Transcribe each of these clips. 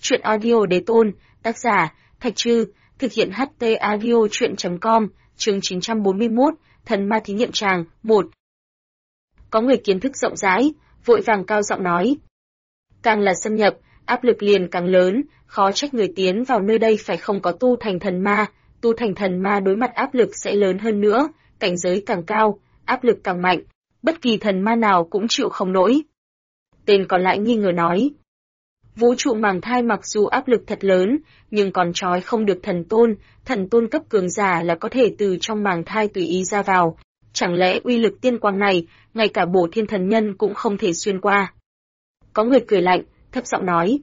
Truyện audio đế tôn, tác giả, Thạch Trư, thực hiện HT audio truyện.com, chương 941, thần ma thí nghiệm tràng, 1. Có người kiến thức rộng rãi, vội vàng cao giọng nói. Càng là xâm nhập, áp lực liền càng lớn, khó trách người tiến vào nơi đây phải không có tu thành thần ma đối mặt áp lực sẽ lớn hơn nữa, cảnh giới càng cao, áp lực càng mạnh, bất kỳ thần ma nào cũng chịu không nổi. Tên còn lại nghi ngờ nói. Vũ trụ màng thai mặc dù áp lực thật lớn, nhưng còn trói không được thần tôn cấp cường giả là có thể từ trong màng thai tùy ý ra vào. Chẳng lẽ uy lực tiên quang này, ngay cả bổ thiên thần nhân cũng không thể xuyên qua? Có người cười lạnh, thấp giọng nói.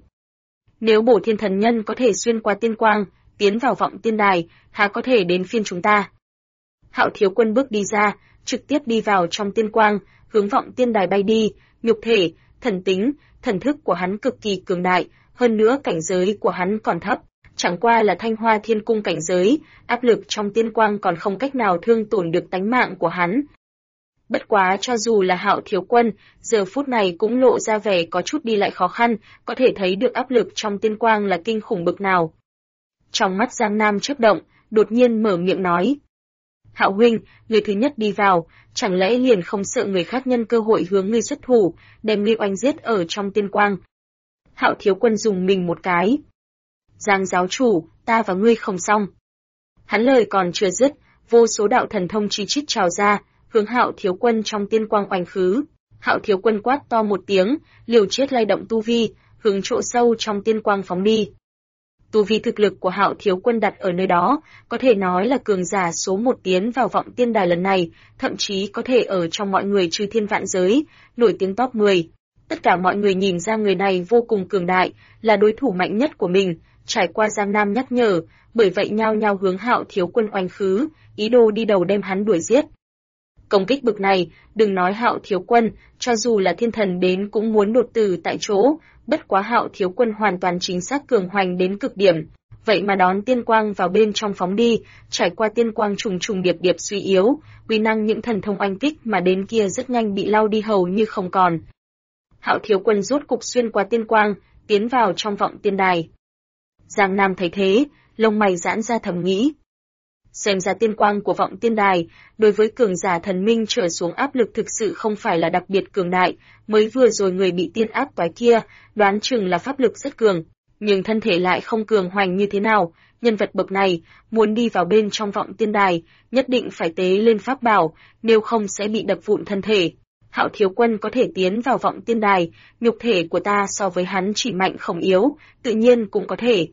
Nếu bổ thiên thần nhân có thể xuyên qua tiên quang, tiến vào vọng tiên đài, há có thể đến phiên chúng ta? Hạo Thiếu Quân bước đi ra, trực tiếp đi vào trong tiên quang, hướng vọng tiên đài bay đi, nhục thể, thần tính, thần thức của hắn cực kỳ cường đại, hơn nữa cảnh giới của hắn còn thấp, chẳng qua là Thanh Hoa Thiên Cung cảnh giới, áp lực trong tiên quang còn không cách nào thương tổn được tánh mạng của hắn. Bất quá cho dù là Hạo Thiếu Quân, giờ phút này cũng lộ ra vẻ có chút đi lại khó khăn, có thể thấy được áp lực trong tiên quang là kinh khủng bực nào. Trong mắt Giang Nam chớp động, đột nhiên mở miệng nói. Hạo huynh, người thứ nhất đi vào, chẳng lẽ liền không sợ người khác nhân cơ hội hướng ngươi xuất thủ, đem ngươi oanh giết ở trong tiên quang? Hạo Thiếu Quân dùng mình một cái. Giang giáo chủ, ta và ngươi không xong. Hắn lời còn chưa dứt, vô số đạo thần thông chi chít trào ra, hướng Hạo Thiếu Quân trong tiên quang oanh khứ. Hạo Thiếu Quân quát to một tiếng, liều chết lay động tu vi, hướng chỗ sâu trong tiên quang phóng đi. Tu vi thực lực của Hạo Thiếu Quân đặt ở nơi đó, có thể nói là cường giả số 1 tiến vào vọng tiên đài lần này, thậm chí có thể ở trong mọi người chư thiên vạn giới, nổi tiếng top 10. Tất cả mọi người nhìn ra người này vô cùng cường đại, là đối thủ mạnh nhất của mình, trải qua Giang Nam nhắc nhở, bởi vậy nhao nhao hướng Hạo Thiếu Quân oanh khứ, ý đồ đi đầu đem hắn đuổi giết. Công kích bực này, đừng nói Hạo Thiếu Quân, cho dù là thiên thần đến cũng muốn đột tử tại chỗ, bất quá Hạo Thiếu Quân hoàn toàn chính xác cường hoành đến cực điểm, vậy mà đón tiên quang vào bên trong phóng đi, trải qua tiên quang trùng trùng điệp điệp suy yếu, uy năng những thần thông oanh kích mà đến kia rất nhanh bị lau đi hầu như không còn. Hạo Thiếu Quân rốt cục xuyên qua tiên quang, tiến vào trong vọng tiên đài. Giang Nam thấy thế, lông mày giãn ra thầm nghĩ. Xem ra tiên quang của vọng tiên đài, đối với cường giả thần minh trở xuống áp lực thực sự không phải là đặc biệt cường đại, mới vừa rồi người bị tiên áp toái kia, đoán chừng là pháp lực rất cường, nhưng thân thể lại không cường hoành như thế nào, nhân vật bậc này, muốn đi vào bên trong vọng tiên đài, nhất định phải tế lên pháp bảo, nếu không sẽ bị đập vụn thân thể. Hạo Thiếu Quân có thể tiến vào vọng tiên đài, nhục thể của ta so với hắn chỉ mạnh không yếu, tự nhiên cũng có thể.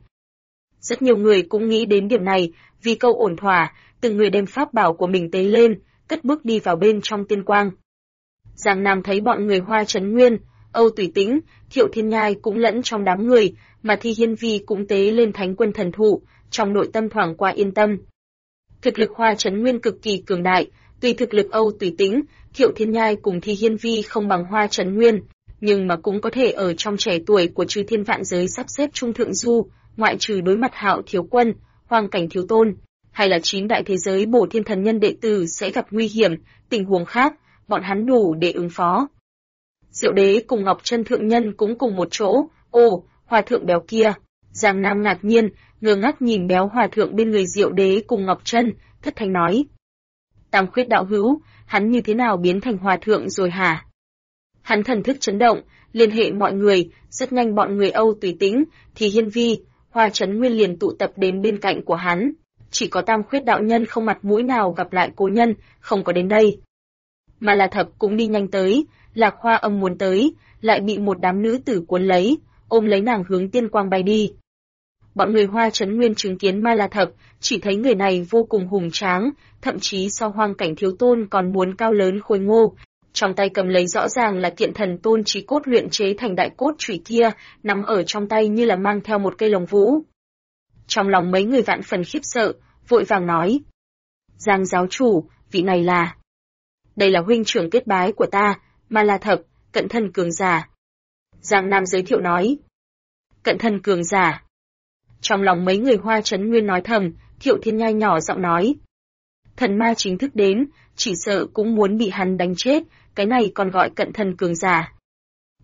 Rất nhiều người cũng nghĩ đến điểm này, vì câu ổn thỏa, từng người đem pháp bảo của mình tế lên, cất bước đi vào bên trong tiên quang. Giang Nam thấy bọn người Hoa Chấn Nguyên, Âu Tùy Tĩnh, Thiệu Thiên Nhai cũng lẫn trong đám người, mà Thi Hiên Vi cũng tế lên Thánh Quân thần thụ, trong nội tâm thoáng qua yên tâm. Thực lực Hoa Chấn Nguyên cực kỳ cường đại, tuy thực lực Âu Tùy Tĩnh, Thiệu Thiên Nhai cùng Thi Hiên Vi không bằng Hoa Chấn Nguyên, nhưng mà cũng có thể ở trong trẻ tuổi của chư thiên vạn giới sắp xếp trung thượng du, ngoại trừ đối mặt Hạo Thiếu Quân, Hoàng Cảnh Thiếu Tôn, hay là 9 đại thế giới bổ thiên thần nhân đệ tử sẽ gặp nguy hiểm, tình huống khác, bọn hắn đủ để ứng phó. Diệu Đế cùng Ngọc Chân thượng nhân cũng cùng một chỗ, hòa thượng béo kia. Giang Nam ngạc nhiên, ngơ ngác nhìn béo hòa thượng bên người Diệu Đế cùng Ngọc Chân, thất thanh nói. Tam Khuyết đạo hữu, hắn như thế nào biến thành hòa thượng rồi hả? Hắn thần thức chấn động, liên hệ mọi người, rất nhanh bọn người Âu Tùy Tĩnh, thì Hiên Vi, Hoa Chấn Nguyên liền tụ tập đến bên cạnh của hắn. Chỉ có Tam Khuyết đạo nhân không mặt mũi nào gặp lại cố nhân, không có đến đây. Mà là Thập cũng đi nhanh tới, Lạc Hoa Âm muốn tới, lại bị một đám nữ tử cuốn lấy, ôm lấy nàng hướng tiên quang bay đi. Bọn người Hoa Chấn Nguyên chứng kiến Ma La Thập, chỉ thấy người này vô cùng hùng tráng, thậm chí so Hoàng Cảnh Thiếu Tôn còn muốn cao lớn khôi ngô. Trong tay cầm lấy rõ ràng là kiện thần tôn chí cốt luyện chế thành đại cốt chủy kia, nắm ở trong tay như là mang theo một cây lồng vũ. Trong lòng mấy người vạn phần khiếp sợ, vội vàng nói. Giang giáo chủ, vị này là... Đây là huynh trưởng kết bái của ta, Ma La Thập, cận thân cường giả. Giang Nam giới thiệu nói. Cận thân cường giả. Trong lòng mấy người Hoa Chấn Nguyên nói thầm, Thiệu Thiên Nhai nhỏ giọng nói. Thần ma chính thức đến, chỉ sợ cũng muốn bị hắn đánh chết, cái này còn gọi cận thân cường giả.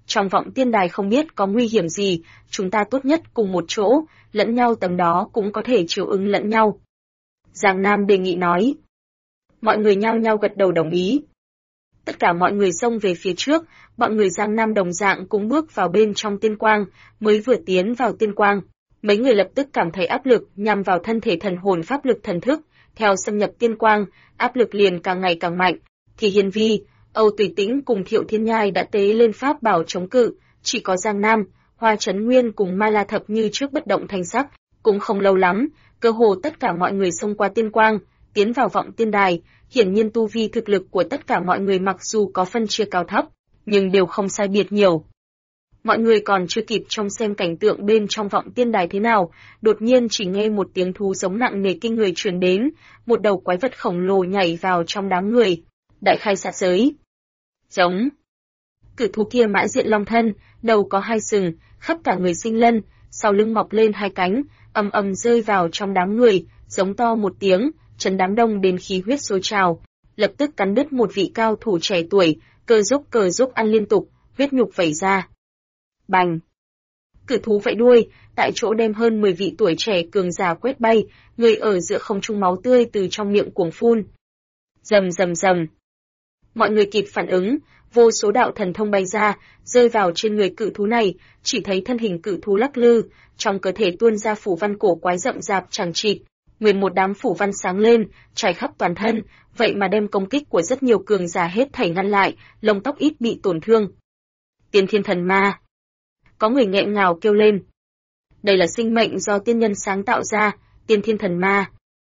Trong vọng tiên đài không biết có nguy hiểm gì, chúng ta tốt nhất cùng một chỗ, lẫn nhau tầng đó cũng có thể chiều ứng lẫn nhau. Giang Nam đề nghị nói. Mọi người nhao nhao gật đầu đồng ý. Tất cả mọi người xông về phía trước, bọn người Giang Nam đồng dạng cũng bước vào bên trong tiên quang, mới vừa tiến vào tiên quang. Mấy người lập tức cảm thấy áp lực nhằm vào thân thể thần hồn pháp lực thần thức, theo xâm nhập tiên quang, áp lực liền càng ngày càng mạnh. Thì Hiên Vi, Âu Tùy Tĩnh cùng Thiệu Thiên Nhai đã tế lên pháp bảo chống cự, chỉ có Giang Nam, Hoa Chấn Nguyên cùng Ma La Thập như trước bất động thanh sắc. Cũng không lâu lắm, cơ hồ tất cả mọi người xông qua tiên quang, tiến vào vọng tiên đài. Hiển nhiên tu vi thực lực của tất cả mọi người mặc dù có phân chia cao thấp, nhưng đều không sai biệt nhiều. Mọi người còn chưa kịp trông xem cảnh tượng bên trong vọng tiên đài thế nào, đột nhiên chỉ nghe một tiếng thú giống nặng nề kinh người truyền đến, một đầu quái vật khổng lồ nhảy vào trong đám người. Đại khai sát giới. Giống. Cự thú kia mã diện long thân, đầu có hai sừng, khắp cả người sinh lân, sau lưng mọc lên hai cánh, ầm ầm rơi vào trong đám người, giống to một tiếng, chấn đám đông đến khí huyết sôi trào, lập tức cắn đứt một vị cao thủ trẻ tuổi, cờ giúp ăn liên tục, huyết nhục vẩy ra. Bành! Cự thú vẫy đuôi, tại chỗ đem hơn 10 vị tuổi trẻ cường giả quét bay, người ở giữa không trung máu tươi từ trong miệng cuồng phun. Rầm rầm rầm. Mọi người kịp phản ứng, vô số đạo thần thông bay ra, rơi vào trên người cự thú này, chỉ thấy thân hình cự thú lắc lư, trong cơ thể tuôn ra phủ văn cổ quái rậm rạp chằng chịt. Nguyên một đám phủ văn sáng lên, trải khắp toàn thân, vậy mà đem công kích của rất nhiều cường giả hết thảy ngăn lại, lông tóc ít bị tổn thương. Tiên thiên thần ma. Có người nghẹn ngào kêu lên. Đây là sinh mệnh do tiên nhân sáng tạo ra, tiên thiên thần ma.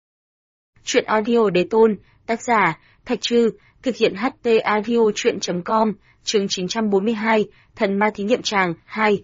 Truyện audio đế tôn, tác giả, Thạch Trư, thực hiện HT audio truyện.com, chương 942, thần ma thí nghiệm tràng, 2.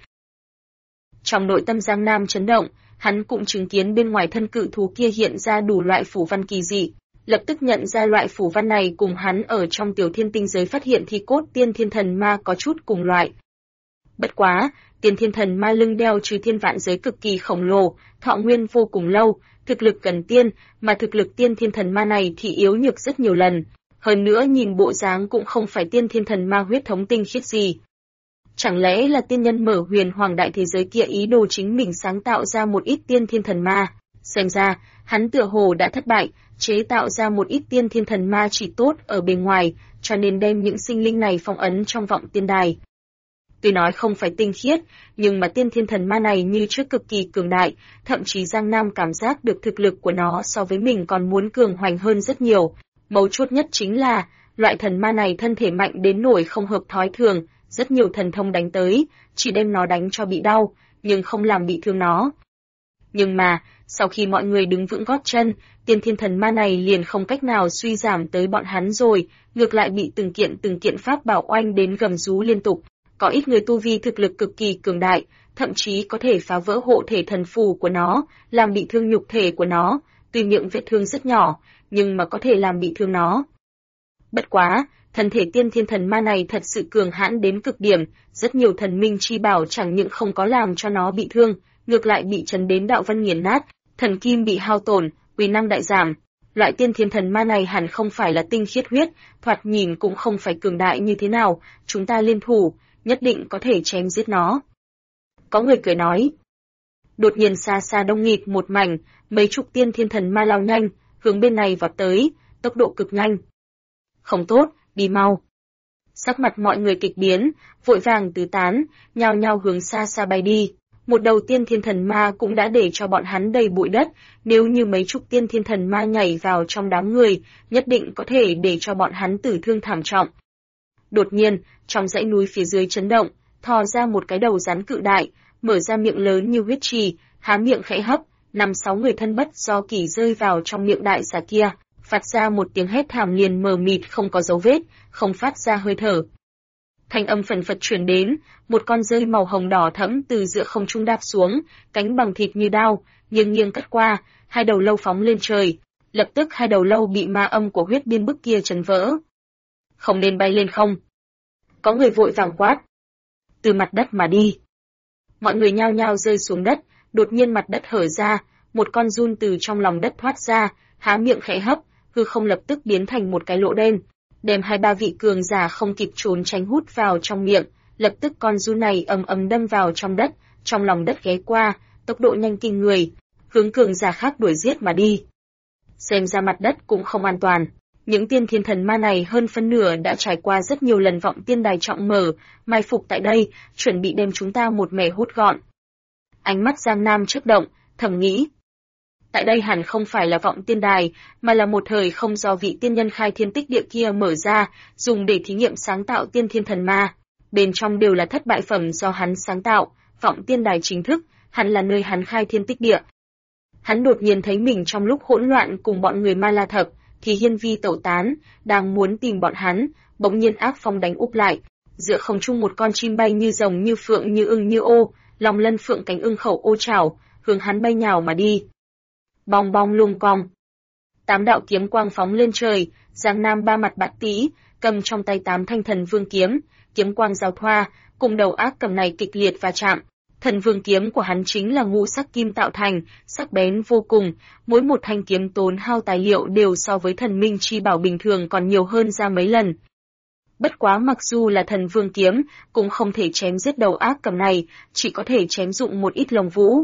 Trong nội tâm Giang Nam chấn động, hắn cũng chứng kiến bên ngoài thân cự thú kia hiện ra đủ loại phủ văn kỳ dị, lập tức nhận ra loại phủ văn này cùng hắn ở trong tiểu thiên tinh giới phát hiện thi cốt tiên thiên thần ma có chút cùng loại. Bất quá, tiên thiên thần ma lưng đeo trừ thiên vạn giới cực kỳ khổng lồ, thọ nguyên vô cùng lâu, thực lực gần tiên, mà thực lực tiên thiên thần ma này thì yếu nhược rất nhiều lần. Hơn nữa nhìn bộ dáng cũng không phải tiên thiên thần ma huyết thống tinh khiết gì. Chẳng lẽ là tiên nhân mở huyền hoàng đại thế giới kia ý đồ chính mình sáng tạo ra một ít tiên thiên thần ma? Xem ra, hắn tựa hồ đã thất bại, chế tạo ra một ít tiên thiên thần ma chỉ tốt ở bên ngoài, cho nên đem những sinh linh này phong ấn trong vọng tiên đài. Tuy nói không phải tinh khiết, nhưng mà tiên thiên thần ma này như trước cực kỳ cường đại, thậm chí Giang Nam cảm giác được thực lực của nó so với mình còn muốn cường hoành hơn rất nhiều. Mấu chốt nhất chính là, loại thần ma này thân thể mạnh đến nỗi không hợp thói thường, rất nhiều thần thông đánh tới, chỉ đem nó đánh cho bị đau, nhưng không làm bị thương nó. Nhưng mà, sau khi mọi người đứng vững gót chân, tiên thiên thần ma này liền không cách nào suy giảm tới bọn hắn rồi, ngược lại bị từng kiện pháp bảo oanh đến gầm rú liên tục. Có ít người tu vi thực lực cực kỳ cường đại, thậm chí có thể phá vỡ hộ thể thần phù của nó, làm bị thương nhục thể của nó, tuy miệng vết thương rất nhỏ, nhưng mà có thể làm bị thương nó. Bất quá, thân thể tiên thiên thần ma này thật sự cường hãn đến cực điểm, rất nhiều thần minh chi bảo chẳng những không có làm cho nó bị thương, ngược lại bị chấn đến đạo văn nghiền nát, thần kim bị hao tổn, uy năng đại giảm. Loại tiên thiên thần ma này hẳn không phải là tinh khiết huyết, thoạt nhìn cũng không phải cường đại như thế nào, chúng ta liên thủ, nhất định có thể chém giết nó. Có người cười nói. Đột nhiên xa xa đông nghịt một mảnh, mấy chục tiên thiên thần ma lao nhanh, hướng bên này vọt tới, tốc độ cực nhanh. Không tốt, đi mau. Sắc mặt mọi người kịch biến, vội vàng tứ tán, nhao nhao hướng xa xa bay đi. Một đầu tiên thiên thần ma cũng đã để cho bọn hắn đầy bụi đất, nếu như mấy chục tiên thiên thần ma nhảy vào trong đám người, nhất định có thể để cho bọn hắn tử thương thảm trọng. Đột nhiên, trong dãy núi phía dưới chấn động, thò ra một cái đầu rắn cự đại, mở ra miệng lớn như huyết trì, há miệng khẽ hấp, 5-6 người thân bất do kỳ rơi vào trong miệng đại xà kia, phát ra một tiếng hét thảm liền mờ mịt không có dấu vết, không phát ra hơi thở. Thanh âm phần phật truyền đến, một con rơi màu hồng đỏ thẫm từ giữa không trung đáp xuống, cánh bằng thịt như đao, nghiêng nghiêng cắt qua, hai đầu lâu phóng lên trời, lập tức hai đầu lâu bị ma âm của huyết biên bức kia chấn vỡ. Không nên bay lên không? Có người vội vàng quát. Từ mặt đất mà đi. Mọi người nhao nhao rơi xuống đất, đột nhiên mặt đất hở ra, một con giun từ trong lòng đất thoát ra, há miệng khẽ hấp, hư không lập tức biến thành một cái lỗ đen, đem 2-3 vị cường giả không kịp trốn tránh hút vào trong miệng, lập tức con run này ầm ầm đâm vào trong đất, trong lòng đất ghé qua, tốc độ nhanh kinh người, hướng cường giả khác đuổi giết mà đi. Xem ra mặt đất cũng không an toàn. Những tiên thiên thần ma này hơn phân nửa đã trải qua rất nhiều lần vọng tiên đài trọng mở, mai phục tại đây, chuẩn bị đem chúng ta một mẻ hút gọn. Ánh mắt Giang Nam chớp động, thầm nghĩ. Tại đây hẳn không phải là vọng tiên đài, mà là một thời không do vị tiên nhân khai thiên tích địa kia mở ra, dùng để thí nghiệm sáng tạo tiên thiên thần ma. Bên trong đều là thất bại phẩm do hắn sáng tạo, vọng tiên đài chính thức, hẳn là nơi hắn khai thiên tích địa. Hắn đột nhiên thấy mình trong lúc hỗn loạn cùng bọn người Ma La Thập, thì hiên vi tẩu tán, đang muốn tìm bọn hắn, bỗng nhiên ác phong đánh úp lại. Giữa không trung một con chim bay như rồng như phượng như ưng như ô, lòng lân phượng cánh ưng khẩu ô trảo, hướng hắn bay nhào mà đi. Bong bong lung cong. 8 đạo kiếm quang phóng lên trời, Giang Nam ba mặt bạt tý, cầm trong tay 8 thanh thần vương kiếm, kiếm quang giao thoa, cùng đầu ác cầm này kịch liệt va chạm. Thần vương kiếm của hắn chính là ngũ sắc kim tạo thành, sắc bén vô cùng, mỗi một thanh kiếm tốn hao tài liệu đều so với thần minh chi bảo bình thường còn nhiều hơn ra mấy lần. Bất quá mặc dù là thần vương kiếm, cũng không thể chém giết đầu ác cầm này, chỉ có thể chém dụng một ít lông vũ.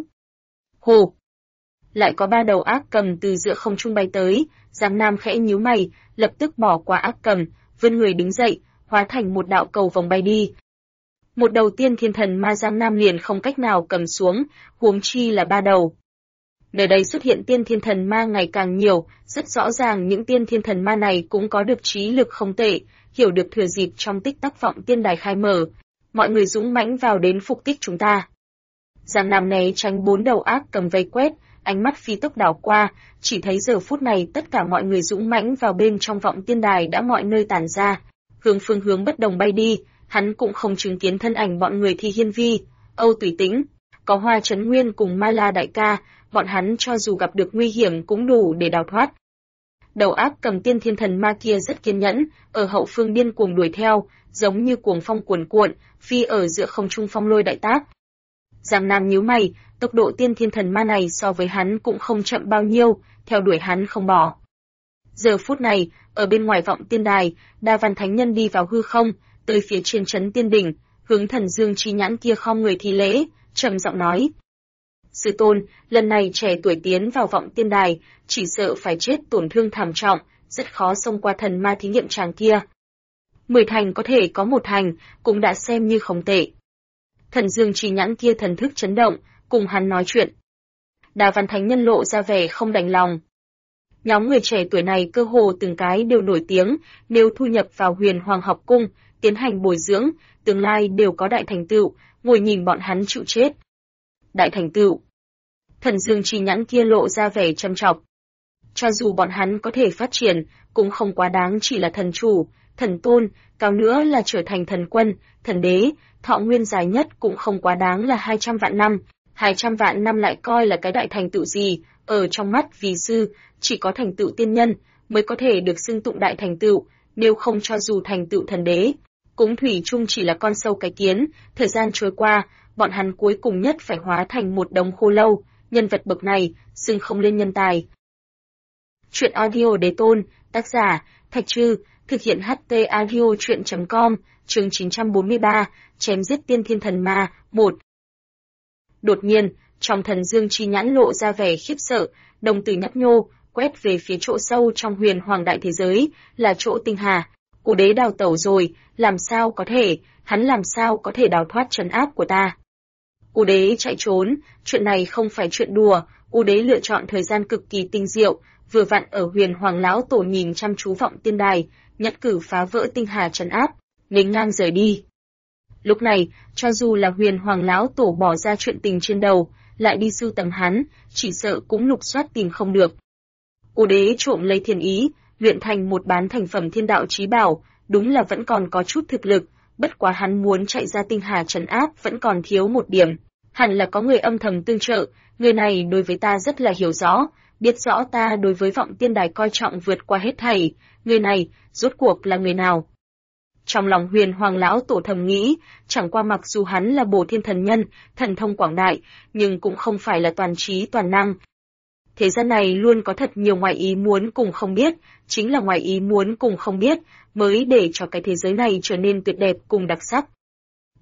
Hồ! Lại có 3 đầu ác cầm từ giữa không trung bay tới, Giang Nam khẽ nhíu mày, lập tức bỏ qua ác cầm, vươn người đứng dậy, hóa thành một đạo cầu vòng bay đi. Một đầu tiên thiên thần ma Giang Nam liền không cách nào cầm xuống, huống chi là 3 đầu. Nơi đây xuất hiện tiên thiên thần ma ngày càng nhiều, rất rõ ràng những tiên thiên thần ma này cũng có được trí lực không tệ, hiểu được thừa dịp trong tích tắc vọng tiên đài khai mở. Mọi người dũng mãnh vào đến phục kích chúng ta. Giang Nam né tránh 4 đầu ác cầm vây quét, ánh mắt phi tốc đảo qua, chỉ thấy giờ phút này tất cả mọi người dũng mãnh vào bên trong vọng tiên đài đã mọi nơi tản ra, hướng phương hướng bất đồng bay đi. Hắn cũng không chứng kiến thân ảnh bọn người Thi Hiên Vi, Âu Tùy Tĩnh, có Hoa Chấn Nguyên cùng Ma La đại ca, bọn hắn cho dù gặp được nguy hiểm cũng đủ để đào thoát. Đầu ác cầm tiên thiên thần ma kia rất kiên nhẫn, ở hậu phương điên cuồng đuổi theo, giống như cuồng phong cuồn cuộn, phi ở giữa không trung phong lôi đại tác. Giang Nam nhíu mày, tốc độ tiên thiên thần ma này so với hắn cũng không chậm bao nhiêu, theo đuổi hắn không bỏ. Giờ phút này, ở bên ngoài vọng tiên đài, Đa Văn Thánh Nhân đi vào hư không, tới phía trên trấn tiên đỉnh, hướng Thần Dương Chi Nhãn kia khom người thi lễ, trầm giọng nói: "Sư tôn, lần này trẻ tuổi tiến vào vọng tiên đài, chỉ sợ phải chết tổn thương thảm trọng, rất khó xông qua thần ma thí nghiệm tràng kia. 10 thành có thể có 1 thành, cũng đã xem như không tệ." Thần Dương Chi Nhãn kia thần thức chấn động, cùng hắn nói chuyện. Đa Văn Thánh Nhân lộ ra vẻ không đành lòng. Nhóm người trẻ tuổi này cơ hồ từng cái đều nổi tiếng, nếu thu nhập vào Huyền Hoàng học cung, tiến hành bồi dưỡng, tương lai đều có đại thành tựu, ngồi nhìn bọn hắn chịu chết. Đại thành tựu. Thần Dương Chi Nhãn kia lộ ra vẻ châm chọc. Cho dù bọn hắn có thể phát triển, cũng không quá đáng chỉ là thần chủ, thần tôn, cao nữa là trở thành thần quân, thần đế, thọ nguyên dài nhất cũng không quá đáng là 200 vạn năm. 200 vạn năm lại coi là cái đại thành tựu gì, ở trong mắt vì sư, chỉ có thành tựu tiên nhân mới có thể được xưng tụng đại thành tựu, nếu không cho dù thành tựu thần đế, cũng thủy chung chỉ là con sâu cái kiến. Thời gian trôi qua, bọn hắn cuối cùng nhất phải hóa thành một đống khô lâu, nhân vật bậc này, xưng không lên nhân tài. Chuyện audio đế tôn, tác giả, Thạch Trư, thực hiện HT audio chuyện.com, chương 943, chém giết tiên thiên thần ma, 1. Đột nhiên, trong Thần Dương Chi Nhãn lộ ra vẻ khiếp sợ, đồng tử nhấp nhô, quét về phía chỗ sâu trong Huyền Hoàng đại thế giới, là chỗ tinh hà. Cổ đế đào tẩu rồi, làm sao có thể, hắn làm sao có thể đào thoát trấn áp của ta. U đế chạy trốn, chuyện này không phải chuyện đùa, U đế lựa chọn thời gian cực kỳ tinh diệu, vừa vặn ở Huyền Hoàng lão tổ nhìn chăm chú vọng tiên đài, nhất cử phá vỡ tinh hà trấn áp, nghênh ngang rời đi. Lúc này, cho dù là Huyền Hoàng lão tổ bỏ ra chuyện tình trên đầu, lại đi sưu tầm hắn, chỉ sợ cũng lục soát tìm không được. U đế trộm lấy thiên ý, luyện thành một bán thành phẩm thiên đạo chí bảo, đúng là vẫn còn có chút thực lực, bất quá hắn muốn chạy ra tinh hà trấn áp vẫn còn thiếu một điểm. Hẳn là có người âm thầm tương trợ, người này đối với ta rất là hiểu rõ, biết rõ ta đối với vọng tiên đài coi trọng vượt qua hết thảy, người này, rốt cuộc là người nào? Trong lòng Huyền Hoàng lão tổ thầm nghĩ, chẳng qua mặc dù hắn là Bổ Thiên thần nhân, thần thông quảng đại, nhưng cũng không phải là toàn trí toàn năng. Thế gian này luôn có thật nhiều ngoài ý muốn cùng không biết, chính là ngoài ý muốn cùng không biết, mới để cho cái thế giới này trở nên tuyệt đẹp cùng đặc sắc.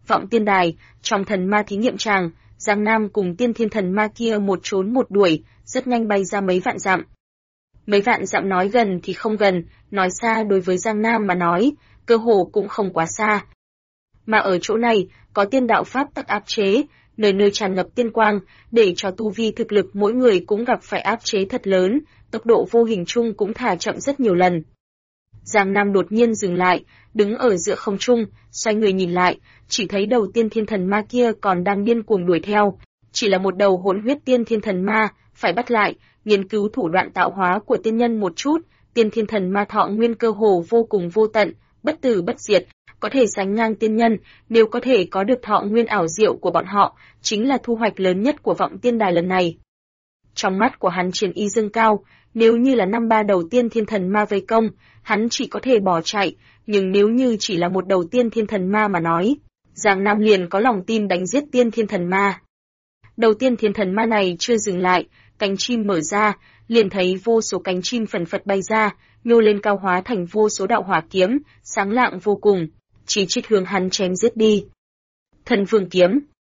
Vọng Tiên Đài, trong thần ma thí nghiệm tràng, Giang Nam cùng tiên thiên thần ma kia một trốn một đuổi, rất nhanh bay ra mấy vạn dặm. Mấy vạn dặm nói gần thì không gần, nói xa đối với Giang Nam mà nói, cơ hồ cũng không quá xa. Mà ở chỗ này, có tiên đạo pháp tắc áp chế, nơi nơi tràn ngập tiên quang, để cho tu vi thực lực mỗi người cũng gặp phải áp chế thật lớn, tốc độ vô hình chung cũng thả chậm rất nhiều lần. Giang Nam đột nhiên dừng lại, đứng ở giữa không trung, xoay người nhìn lại, chỉ thấy đầu tiên thiên thần ma kia còn đang điên cuồng đuổi theo, chỉ là một đầu hỗn huyết tiên thiên thần ma, phải bắt lại, nghiên cứu thủ đoạn tạo hóa của tiên nhân một chút, tiên thiên thần ma thọ nguyên cơ hồ vô cùng vô tận, bất tử bất diệt, có thể sánh ngang tiên nhân, nếu có thể có được thọ nguyên ảo diệu của bọn họ, chính là thu hoạch lớn nhất của Vọng Tiên Đài lần này. Trong mắt của hắn chiến ý dâng cao, nếu như là 5-3 đầu tiên thiên thần ma vây công, hắn chỉ có thể bỏ chạy, nhưng nếu như chỉ là một đầu tiên thiên thần ma mà nói, Giang Nam liền có lòng tin đánh giết tiên thiên thần ma. Đầu tiên thiên thần ma này chưa dừng lại, cánh chim mở ra, liền thấy vô số cánh chim phần phật bay ra, nhô lên cao hóa thành vô số đạo hỏa kiếm, sáng lạng vô cùng, chỉ chít hướng hắn chém giết đi. Thần vương kiếm.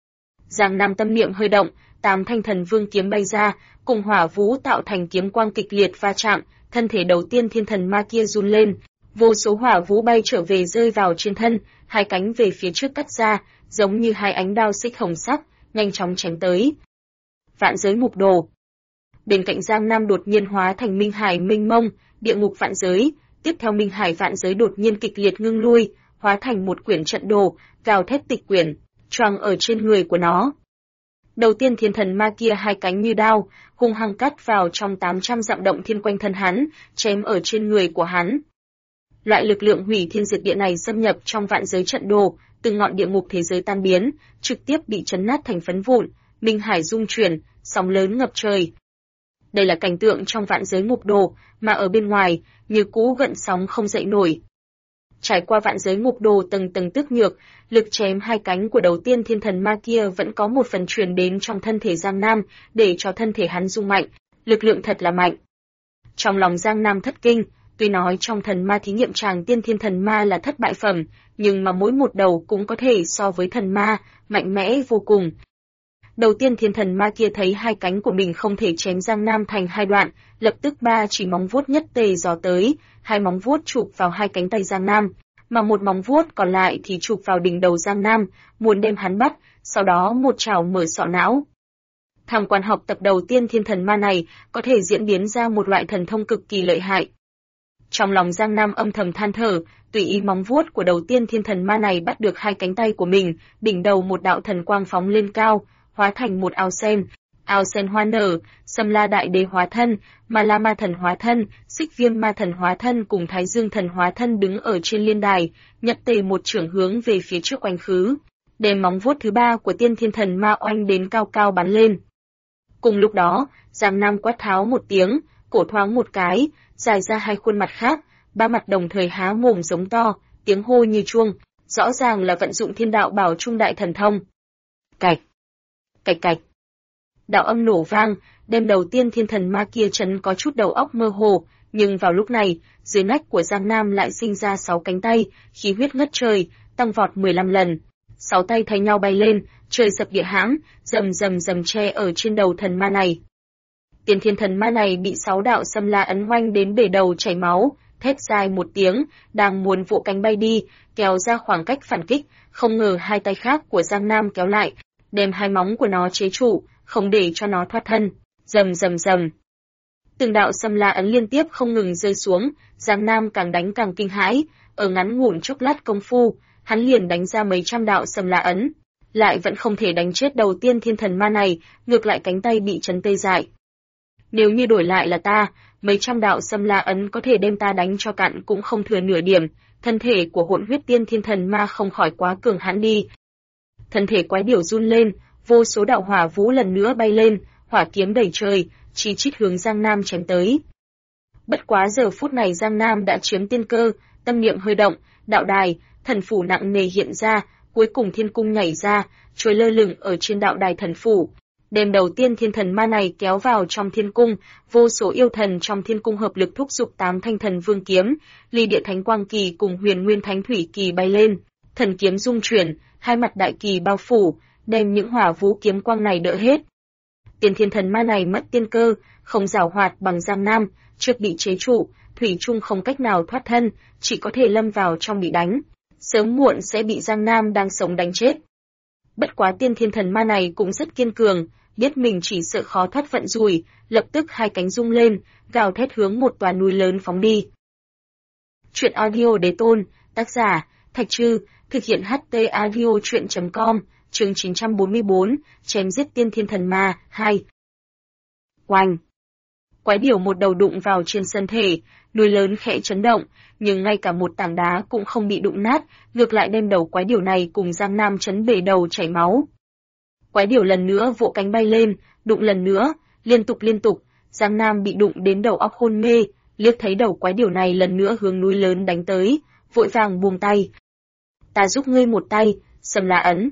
Giang Nam tâm niệm hơi động, 8 thanh thần vương kiếm bay ra, cùng hỏa vũ tạo thành kiếm quang kịch liệt va chạm, thân thể đầu tiên thiên thần ma kia run lên, vô số hỏa vũ bay trở về rơi vào trên thân, hai cánh về phía trước cắt ra, giống như hai ánh đao xích hồng sắc, nhanh chóng chém tới. Vạn giới mục đồ. Bên cạnh Giang Nam đột nhiên hóa thành minh hải mênh mông, địa ngục vạn giới, tiếp theo minh hải vạn giới đột nhiên kịch liệt ngưng lui, hóa thành một quyển trận đồ, gào thét tịch quyển, choàng ở trên người của nó. Đầu tiên thiên thần ma kia hai cánh như đao, hung hăng cắt vào trong 800 dặm động thiên quanh thân hắn, chém ở trên người của hắn. Loại lực lượng hủy thiên diệt địa này xâm nhập trong vạn giới trận đồ, từng ngọn địa ngục thế giới tan biến, trực tiếp bị chấn nát thành phấn vụn, minh hải rung chuyển, sóng lớn ngập trời. Đây là cảnh tượng trong vạn giới ngục đồ, mà ở bên ngoài, như cũ gợn sóng không dậy nổi. Trải qua vạn giới ngục đồ tầng tầng tước nhược, lực chém hai cánh của đầu tiên thiên thần ma kia vẫn có một phần truyền đến trong thân thể Giang Nam, để cho thân thể hắn rung mạnh, lực lượng thật là mạnh. Trong lòng Giang Nam thất kinh, tuy nói trong thần ma thí nghiệm tràng tiên thiên thần ma là thất bại phẩm, nhưng mà mỗi một đầu cũng có thể so với thần ma, mạnh mẽ vô cùng. Đầu tiên thiên thần ma kia thấy hai cánh của mình không thể chém Giang Nam thành hai đoạn, lập tức ba chỉ móng vuốt nhất tề gió tới, hai móng vuốt chụp vào hai cánh tay Giang Nam, mà một móng vuốt còn lại thì chụp vào đỉnh đầu Giang Nam, muốn đem hắn bắt, sau đó một chảo mở sọ não. Tham quan học tập đầu tiên thiên thần ma này có thể diễn biến ra một loại thần thông cực kỳ lợi hại. Trong lòng Giang Nam âm thầm than thở, tùy ý móng vuốt của đầu tiên thiên thần ma này bắt được hai cánh tay của mình, đỉnh đầu một đạo thần quang phóng lên cao, hóa thành một ao sen hoa nở, Sâm La Đại Đế hóa thân, Ma La Ma Thần hóa thân, Xích Viêm Ma Thần hóa thân cùng Thái Dương Thần hóa thân đứng ở trên liên đài, nhật tề một chưởng hướng về phía trước oanh khứ, đem móng vuốt thứ ba của tiên thiên thần ma oanh đến cao cao bắn lên. Cùng lúc đó, Giang Nam quát tháo một tiếng, cổ thoáng một cái, dài ra hai khuôn mặt khác, ba mặt đồng thời há mồm giống to, tiếng hô như chuông, rõ ràng là vận dụng thiên đạo bảo trung đại thần thông. Cạch, cạch cạch. Đạo âm nổ vang, đem đầu tiên thiên thần ma kia chấn có chút đầu óc mơ hồ, nhưng vào lúc này, dưới nách của Giang Nam lại sinh ra 6 cánh tay, khí huyết ngất trời, tăng vọt 15 lần. 6 tay thay nhau bay lên, trời sập địa hãng, rầm rầm rầm che ở trên đầu thần ma này. Tiên thiên thần ma này bị 6 đạo Sâm La ấn hoanh đến bể đầu chảy máu, thét dài một tiếng, đang muốn vỗ cánh bay đi, kéo ra khoảng cách phản kích, không ngờ hai tay khác của Giang Nam kéo lại, đem hai móng của nó chế trụ, không để cho nó thoát thân. Rầm rầm rầm. Từng đạo Sâm La ấn liên tiếp không ngừng rơi xuống, Giang Nam càng đánh càng kinh hãi, ở ngắn ngủn chốc lát công phu, hắn liền đánh ra mấy trăm đạo Sâm La ấn, lại vẫn không thể đánh chết đầu tiên thiên thần ma này, ngược lại cánh tay bị chấn tê dại. Nếu như đổi lại là ta, mấy trăm đạo Sâm La ấn có thể đem ta đánh cho cạn cũng không thừa nửa điểm, thân thể của hỗn huyết tiên thiên thần ma không khỏi quá cường hãn đi. Thân thể quái điểu run lên, vô số đạo hỏa vũ lần nữa bay lên, hỏa kiếm đầy trời, chi chít hướng Giang Nam chém tới. Bất quá giờ phút này Giang Nam đã chiếm tiên cơ, tâm niệm hơi động, đạo đài, thần phủ nặng nề hiện ra, cuối cùng thiên cung nhảy ra, trôi lơ lửng ở trên đạo đài thần phủ. Đem đầu tiên thiên thần ma này kéo vào trong thiên cung, vô số yêu thần trong thiên cung hợp lực thúc giục 8 thanh thần vương kiếm, ly địa thánh quang kỳ cùng huyền nguyên thánh thủy kỳ bay lên, thần kiếm dung chuyển, hai mặt đại kỳ bao phủ, đem những hỏa vũ kiếm quang này đỡ hết. Tiên thiên thần ma này mất tiên cơ, không giảo hoạt bằng Giang Nam, trước bị chế trụ, thủy chung không cách nào thoát thân, chỉ có thể lâm vào trong bị đánh. Sớm muộn sẽ bị Giang Nam đang sống đánh chết. Bất quá tiên thiên thần ma này cũng rất kiên cường, biết mình chỉ sợ khó thoát vận rủi, lập tức hai cánh rung lên, gào thét hướng một tòa núi lớn phóng đi. Truyện audio đế tôn, tác giả, Thạch Trư, thực hiện HT audio truyện.com, chương 944, chém giết tiên thiên thần ma, 2. Oanh! Quái điểu một đầu đụng vào trên thân thể, núi lớn khẽ chấn động, nhưng ngay cả một tảng đá cũng không bị đụng nát, ngược lại đem đầu quái điểu này cùng Giang Nam chấn bể đầu chảy máu. Quái điểu lần nữa vỗ cánh bay lên, đụng lần nữa, liên tục, Giang Nam bị đụng đến đầu óc hôn mê, liếc thấy đầu quái điểu này lần nữa hướng núi lớn đánh tới, vội vàng buông tay. Ta giúp ngươi một tay, Sâm La ấn.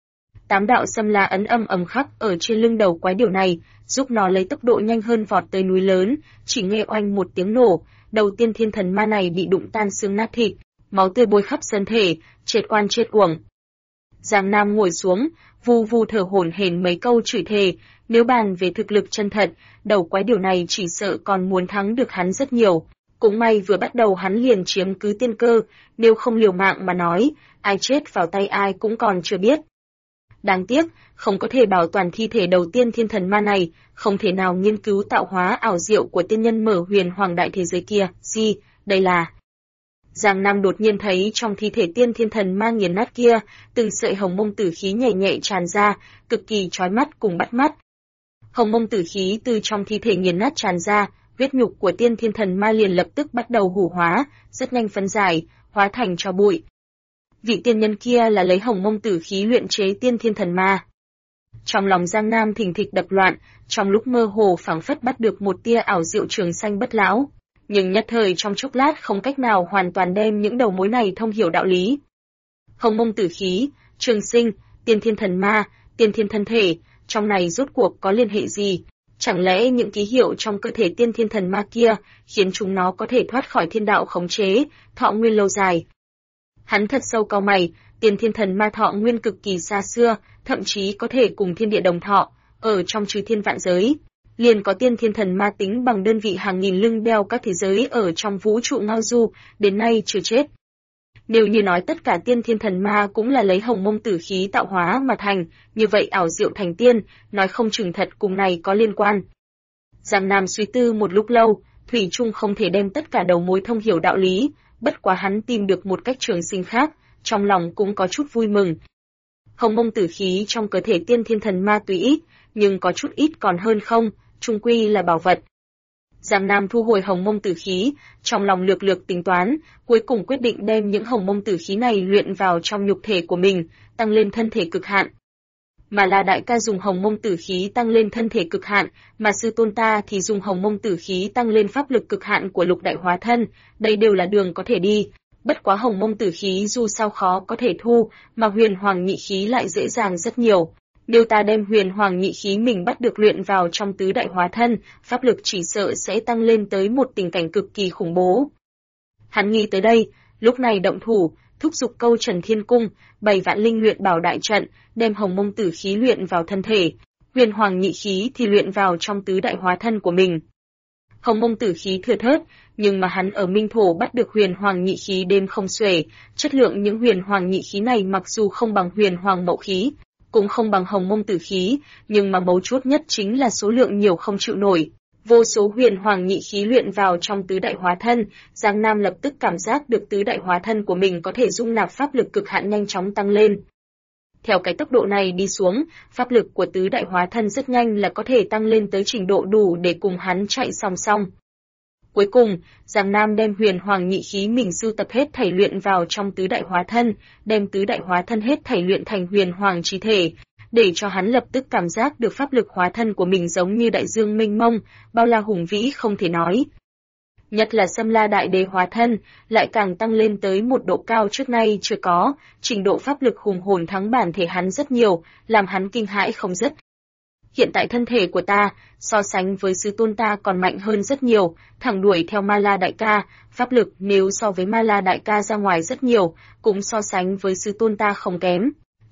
8 đạo Sâm La ấn âm ầm khắc ở trên lưng đầu quái điểu này, giúp nó lấy tốc độ nhanh hơn vọt tới núi lớn, chỉ nghe oanh một tiếng nổ, đầu tiên thiên thần ma này bị đụng tan xương nát thịt, máu tươi bôi khắp thân thể, chết oan chết uổng. Giang Nam ngồi xuống, vù vù thở hổn hển mấy câu chửi thề, nếu bàn về thực lực chân thật, đầu quái điểu này chỉ sợ còn muốn thắng được hắn rất nhiều. Cũng may vừa bắt đầu hắn liền chiếm cứ tiên cơ, nếu không liều mạng mà nói, ai chết vào tay ai cũng còn chưa biết. Đáng tiếc, không có thể bảo toàn thi thể đầu tiên thiên thần ma này, không thể nào nghiên cứu tạo hóa ảo diệu của tiên nhân mở huyền hoàng đại thế giới kia. Gì, đây là... Giang Nam đột nhiên thấy trong thi thể tiên thiên thần ma nghiền nát kia, từng sợi hồng mông tử khí nhẹ nhẹ tràn ra, cực kỳ chói mắt cùng bắt mắt. Hồng mông tử khí từ trong thi thể nghiền nát tràn ra, huyết nhục của tiên thiên thần ma liền lập tức bắt đầu hủ hóa, rất nhanh phân giải, hóa thành tro bụi. Vị tiên nhân kia là lấy hồng mông tử khí luyện chế tiên thiên thần ma. Trong lòng Giang Nam thình thịch đập loạn, trong lúc mơ hồ phảng phất bắt được một tia ảo diệu trường sanh bất lão, nhưng nhất thời trong chốc lát không cách nào hoàn toàn đem những đầu mối này thông hiểu đạo lý. Hồng mông tử khí, trường sinh, tiên thiên thần ma, tiên thiên thân thể, trong này rốt cuộc có liên hệ gì? Chẳng lẽ những ký hiệu trong cơ thể tiên thiên thần ma kia khiến chúng nó có thể thoát khỏi thiên đạo khống chế, thọ nguyên lâu dài? Hắn thật sâu cau mày, tiên thiên thần ma thọ nguyên cực kỳ xa xưa, thậm chí có thể cùng thiên địa đồng thọ, ở trong chư thiên vạn giới. Liền có tiên thiên thần ma tính bằng đơn vị hàng nghìn lưng đeo các thế giới ở trong vũ trụ ngao du, đến nay chưa chết. Nếu như nói tất cả tiên thiên thần ma cũng là lấy hồng mông tử khí tạo hóa mà thành, như vậy ảo diệu thành tiên, nói không chừng thật cùng này có liên quan. Giang Nam suy tư một lúc lâu, thủy chung không thể đem tất cả đầu mối thông hiểu đạo lý, bất quá hắn tìm được một cách trường sinh khác, trong lòng cũng có chút vui mừng. Hồng mông tử khí trong cơ thể tiên thiên thần ma tuy ít, nhưng có chút ít còn hơn không, chung quy là bảo vật. Giang Nam thu hồi hồng mông tử khí, trong lòng lược tính toán, cuối cùng quyết định đem những hồng mông tử khí này luyện vào trong nhục thể của mình, tăng lên thân thể cực hạn. Mà là đại ca dùng hồng mông tử khí tăng lên thân thể cực hạn, mà sư tôn ta thì dùng hồng mông tử khí tăng lên pháp lực cực hạn của lục đại hóa thân, đây đều là đường có thể đi. Bất quá hồng mông tử khí dù sao khó có thể thu, mà huyền hoàng nhị khí lại dễ dàng rất nhiều. Nếu ta đem huyền hoàng nhị khí mình bắt được luyện vào trong tứ đại hóa thân, pháp lực chỉ sợ sẽ tăng lên tới một tình cảnh cực kỳ khủng bố. Hắn nghĩ tới đây, lúc này động thủ, thúc giục câu Trần Thiên Cung, 7 vạn linh luyện bảo đại trận, đem hồng mông tử khí luyện vào thân thể, huyền hoàng nhị khí thì luyện vào trong tứ đại hóa thân của mình. Hồng mông tử khí thừa thớt, nhưng mà hắn ở Minh Thổ bắt được huyền hoàng nhị khí đêm không xuể, chất lượng những huyền hoàng nhị khí này mặc dù không bằng huyền hoàng mậu khí, cũng không bằng hồng mông tử khí, nhưng mà mấu chốt nhất chính là số lượng nhiều không chịu nổi. Vô số huyền hoàng nhị khí luyện vào trong tứ đại hóa thân, Giang Nam lập tức cảm giác được tứ đại hóa thân của mình có thể dung nạp pháp lực cực hạn nhanh chóng tăng lên. Theo cái tốc độ này đi xuống, pháp lực của tứ đại hóa thân rất nhanh là có thể tăng lên tới trình độ đủ để cùng hắn chạy song song. Cuối cùng, Giang Nam đem huyền hoàng nhị khí mình sưu tập hết thảy luyện vào trong tứ đại hóa thân, đem tứ đại hóa thân hết thảy luyện thành huyền hoàng chi thể, để cho hắn lập tức cảm giác được pháp lực hóa thân của mình giống như đại dương mênh mông, bao la hùng vĩ không thể nói. Nhất là Sâm La đại đế hóa thân, lại càng tăng lên tới một độ cao trước nay chưa có, trình độ pháp lực hùng hồn thắng bản thể hắn rất nhiều, làm hắn kinh hãi không dứt. Hiện tại thân thể của ta, so sánh với sư tôn ta còn mạnh hơn rất nhiều, thẳng đuổi theo Ma La đại ca, pháp lực nếu so với Ma La đại ca ra ngoài rất nhiều, cũng so sánh với sư tôn ta không kém.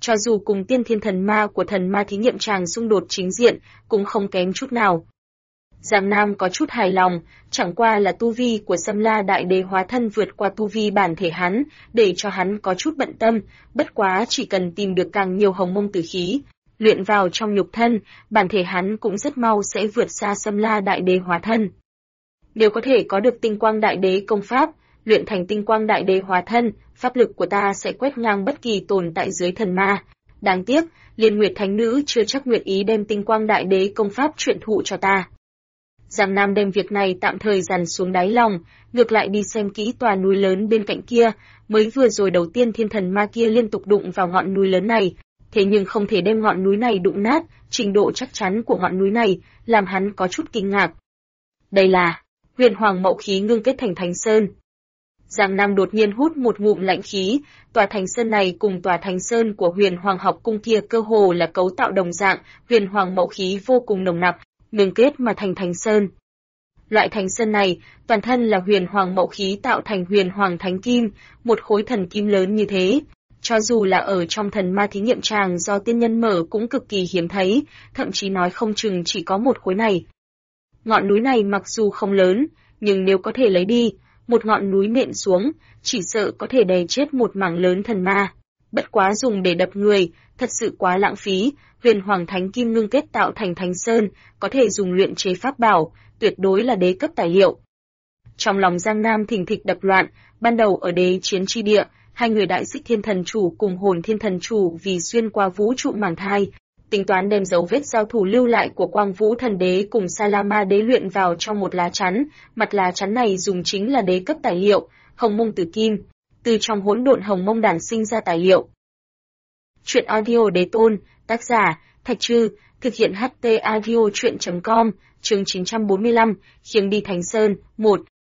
cho dù cùng tiên thiên thần ma của thần ma thí nghiệm tràng xung đột chính diện, cũng không kém chút nào. Giang Nam có chút hài lòng, chẳng qua là tu vi của Sâm La Đại Đế hóa thân vượt qua tu vi bản thể hắn, để cho hắn có chút bận tâm, bất quá chỉ cần tìm được càng nhiều hồng mông tử khí, luyện vào trong nhục thân, bản thể hắn cũng rất mau sẽ vượt xa Sâm La Đại Đế hóa thân. Nếu có thể có được tinh quang đại đế công pháp, luyện thành tinh quang đại đế hóa thân, pháp lực của ta sẽ quét ngang bất kỳ tồn tại dưới thần ma. Đáng tiếc, Liên Nguyệt Thánh Nữ chưa chắc nguyện ý đem tinh quang đại đế công pháp truyền thụ cho ta. Giang Nam đem việc này tạm thời dằn xuống đáy lòng, ngược lại đi xem kỹ tòa núi lớn bên cạnh kia, mới vừa rồi đầu tiên thiên thần ma kia liên tục đụng vào ngọn núi lớn này, thế nhưng không thể đem ngọn núi này đụng nát, trình độ chắc chắn của ngọn núi này, làm hắn có chút kinh ngạc. Đây là huyền hoàng mậu khí ngưng kết thành Thánh Sơn. Giang Nam đột nhiên hút một ngụm lạnh khí, tòa Thánh Sơn này cùng tòa Thánh Sơn của huyền hoàng học cung kia cơ hồ là cấu tạo đồng dạng, huyền hoàng mậu khí vô cùng nồng nặc, ngưng kết mà thành Thánh Sơn. Loại Thánh Sơn này, toàn thân là huyền hoàng mậu khí tạo thành huyền hoàng thánh kim, một khối thần kim lớn như thế. Cho dù là ở trong thần ma thí nghiệm tràng do tiên nhân mở cũng cực kỳ hiếm thấy, thậm chí nói không chừng chỉ có một khối này. Ngọn núi này mặc dù không lớn, nhưng nếu có thể lấy đi, một ngọn núi nện xuống, chỉ sợ có thể đè chết một mảng lớn thần ma. Bất quá dùng để đập người, thật sự quá lãng phí, huyền hoàng thánh kim ngưng kết tạo thành Thánh Sơn, có thể dùng luyện chế pháp bảo, tuyệt đối là đế cấp tài liệu. Trong lòng Giang Nam thình thịch đập loạn, ban đầu ở đế chiến chi địa, hai người đại xích thiên thần chủ cùng hồn thiên thần chủ vì xuyên qua vũ trụ màng thai, tính toán đem dấu vết giao thủ lưu lại của Quang Vũ Thần Đế cùng Salama Đế luyện vào trong một lá chắn, mặt lá chắn này dùng chính là đế cấp tài liệu, hồng mông tử kim, từ trong hỗn độn hồng mông đản sinh ra tài liệu. Truyện audio đế tôn, tác giả, Thạch Trư, thực hiện HT audio truyện.com, chương 945, khiêng đi Thánh Sơn, 1.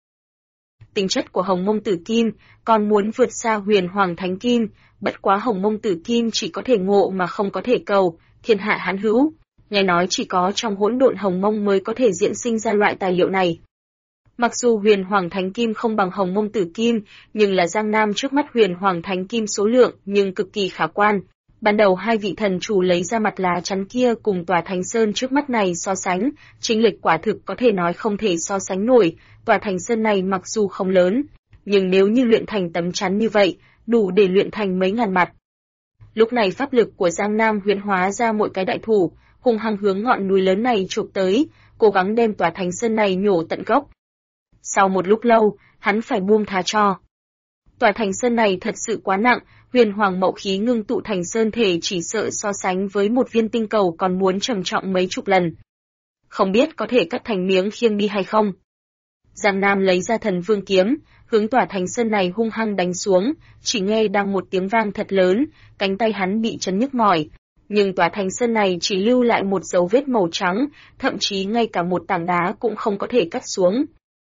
Tính chất của hồng mông tử kim, còn muốn vượt xa huyền hoàng thánh kim, bất quá hồng mông tử kim chỉ có thể ngộ mà không có thể cầu, thiên hạ hán hữu, nghe nói chỉ có trong hỗn độn hồng mông mới có thể diễn sinh ra loại tài liệu này. Mặc dù huyền hoàng thánh kim không bằng hồng mông tử kim, nhưng là Giang Nam trước mắt huyền hoàng thánh kim số lượng nhưng cực kỳ khả quan. Ban đầu hai vị thần chủ lấy ra mặt lá chắn kia cùng tòa Thánh Sơn trước mắt này so sánh, chênh lệch quả thực có thể nói không thể so sánh nổi, tòa Thánh Sơn này mặc dù không lớn, nhưng nếu như luyện thành tấm chắn như vậy, đủ để luyện thành mấy ngàn mặt. Lúc này pháp lực của Giang Nam huyễn hóa ra một cái đại thủ, hung hăng hướng ngọn núi lớn này chụp tới, cố gắng đem tòa Thánh Sơn này nhổ tận gốc. Sau một lúc lâu, hắn phải buông tha cho. Tòa Thánh Sơn này thật sự quá nặng, huyền hoàng mậu khí ngưng tụ thành sơn thể chỉ sợ so sánh với một viên tinh cầu còn muốn trầm trọng mấy chục lần. Không biết có thể cắt thành miếng khiêng đi hay không. Giang Nam lấy ra thần vương kiếm, hướng tòa Thánh Sơn này hung hăng đánh xuống, chỉ nghe đang một tiếng vang thật lớn, cánh tay hắn bị chấn nhức mỏi. Nhưng tòa Thánh Sơn này chỉ lưu lại một dấu vết màu trắng, thậm chí ngay cả một tảng đá cũng không có thể cắt xuống.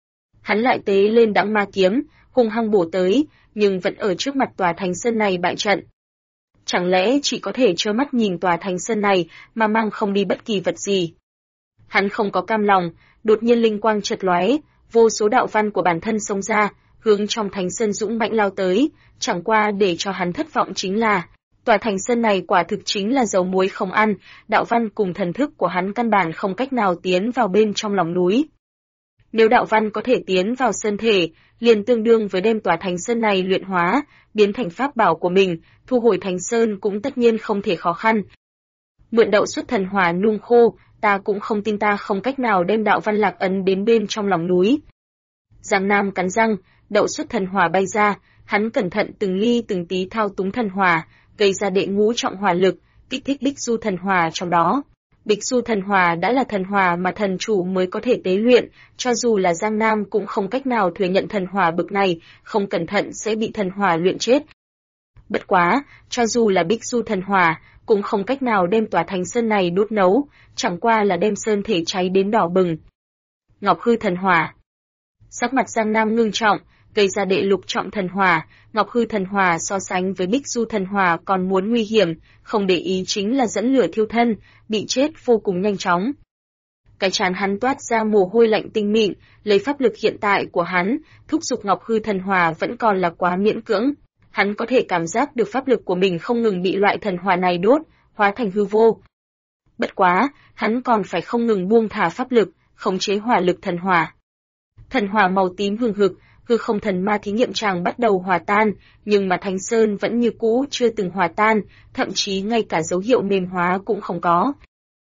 Hắn lại tế lên đãng ma kiếm, hung hăng bổ tới, nhưng vẫn ở trước mặt tòa Thánh Sơn này bại trận. Chẳng lẽ chỉ có thể trơ mắt nhìn tòa Thánh Sơn này mà mang không đi bất kỳ vật gì? Hắn không có cam lòng, đột nhiên linh quang chợt lóe, vô số đạo văn của bản thân xông ra, hướng trong Thánh Sơn dũng mãnh lao tới, chẳng qua để cho hắn thất vọng chính là, tòa Thánh Sơn này quả thực chính là dầu muối không ăn, đạo văn cùng thần thức của hắn căn bản không cách nào tiến vào bên trong lòng núi. Nếu đạo văn có thể tiến vào sơn thể, liền tương đương với đem tòa Thánh Sơn này luyện hóa, biến thành pháp bảo của mình, thu hồi Thánh Sơn cũng tất nhiên không thể khó khăn. Mượn đậu xuất thần hỏa nung khô, ta cũng không tin ta không cách nào đem đạo văn lạc ấn đến bên trong lòng núi. Giang Nam cắn răng, đậu xuất thần hỏa bay ra, hắn cẩn thận từng ly từng tí thao túng thần hỏa, gây ra đệ ngũ trọng hỏa lực, kích thích Bích Du thần hỏa trong đó. Bích Du thần hỏa đã là thần hỏa mà thần chủ mới có thể tế luyện, cho dù là Giang Nam cũng không cách nào thừa nhận thần hỏa bực này, không cẩn thận sẽ bị thần hỏa luyện chết. Bất quá, cho dù là Bích Du thần hỏa, cũng không cách nào đem tòa Thánh Sơn này đốt nấu, chẳng qua là đem sơn thể cháy đến đỏ bừng. Ngọc Hư thần hỏa. Sắc mặt Giang Nam ngưng trọng, gây ra đệ lục trọng thần hỏa, Ngọc Hư thần hỏa so sánh với Bích Du thần hỏa còn muốn nguy hiểm, không để ý chính là dẫn lửa thiêu thân, bị chết vô cùng nhanh chóng. Cái trán hắn toát ra mồ hôi lạnh tinh mịn, lấy pháp lực hiện tại của hắn, thúc giục Ngọc Hư thần hỏa vẫn còn là quá miễn cưỡng. hắn có thể cảm giác được pháp lực của mình không ngừng bị loại thần hỏa này đốt, hóa thành hư vô. Bất quá, hắn còn phải không ngừng buông thả pháp lực, khống chế hỏa lực thần hỏa. Thần hỏa màu tím hừng hực, hư không thần ma thí nghiệm tràng bắt đầu hòa tan, nhưng mà Thánh Sơn vẫn như cũ chưa từng hòa tan, thậm chí ngay cả dấu hiệu mềm hóa cũng không có.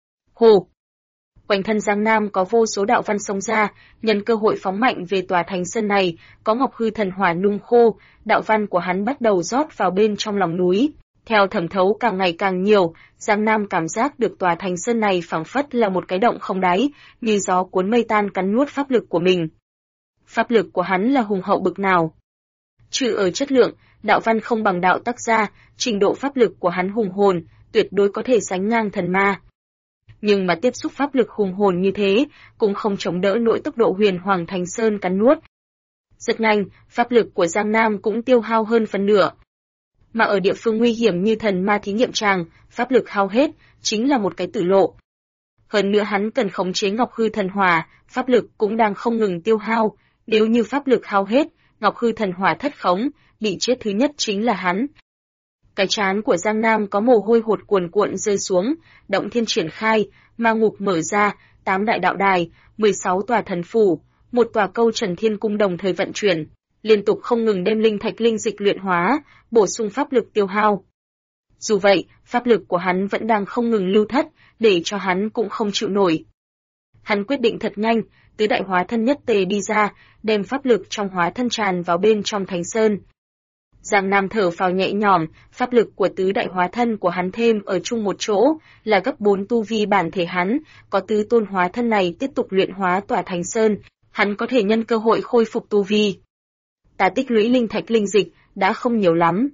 Hồ! Quanh thân Giang Nam có vô số đạo văn xông ra, nhân cơ hội phóng mạnh về tòa Thánh Sơn này, có ngọc hư thần hỏa nung khô, đạo văn của hắn bắt đầu rót vào bên trong lòng núi. Theo thẩm thấu càng ngày càng nhiều, Giang Nam cảm giác được tòa Thánh Sơn này phảng phất là một cái động không đáy, như gió cuốn mây tan cắn nuốt pháp lực của mình. Pháp lực của hắn là hùng hậu bực nào? Trừ ở chất lượng, đạo văn không bằng đạo tác gia, trình độ pháp lực của hắn hùng hồn, tuyệt đối có thể sánh ngang thần ma. Nhưng mà tiếp xúc pháp lực hùng hồn như thế, cũng không chống đỡ nổi tốc độ Huyền Hoàng Thánh Sơn cắn nuốt. Rất nhanh, pháp lực của Giang Nam cũng tiêu hao hơn phần nửa. Mà ở địa phương nguy hiểm như thần ma thí nghiệm tràng, pháp lực hao hết, chính là một cái tử lộ. Hơn nữa hắn cần khống chế Ngọc Hư thần hỏa, pháp lực cũng đang không ngừng tiêu hao, nếu như pháp lực hao hết, Ngọc Hư thần hỏa thất khống, bị chết thứ nhất chính là hắn. Cái trán của Giang Nam có mồ hôi hột cuồn cuộn rơi xuống, động thiên triển khai, ma ngục mở ra, 8 đại đạo đài, 16 tòa thần phủ, một tòa câu Trần Thiên cung đồng thời vận chuyển, liên tục không ngừng đem linh thạch linh dịch luyện hóa, bổ sung pháp lực tiêu hao. Dù vậy, pháp lực của hắn vẫn đang không ngừng lưu thất, để cho hắn cũng không chịu nổi. Hắn quyết định thật nhanh, tứ đại hóa thân nhất tề đi ra, đem pháp lực trong hóa thân tràn vào bên trong Thánh Sơn. Giang Nam thở phào nhẹ nhõm, pháp lực của tứ đại hóa thân của hắn thêm ở chung một chỗ, là gấp 4 tu vi bản thể hắn, có tứ tôn hóa thân này tiếp tục luyện hóa tòa Thánh Sơn, hắn có thể nhân cơ hội khôi phục tu vi. Ta tích lũy linh thạch linh dịch đã không nhiều lắm.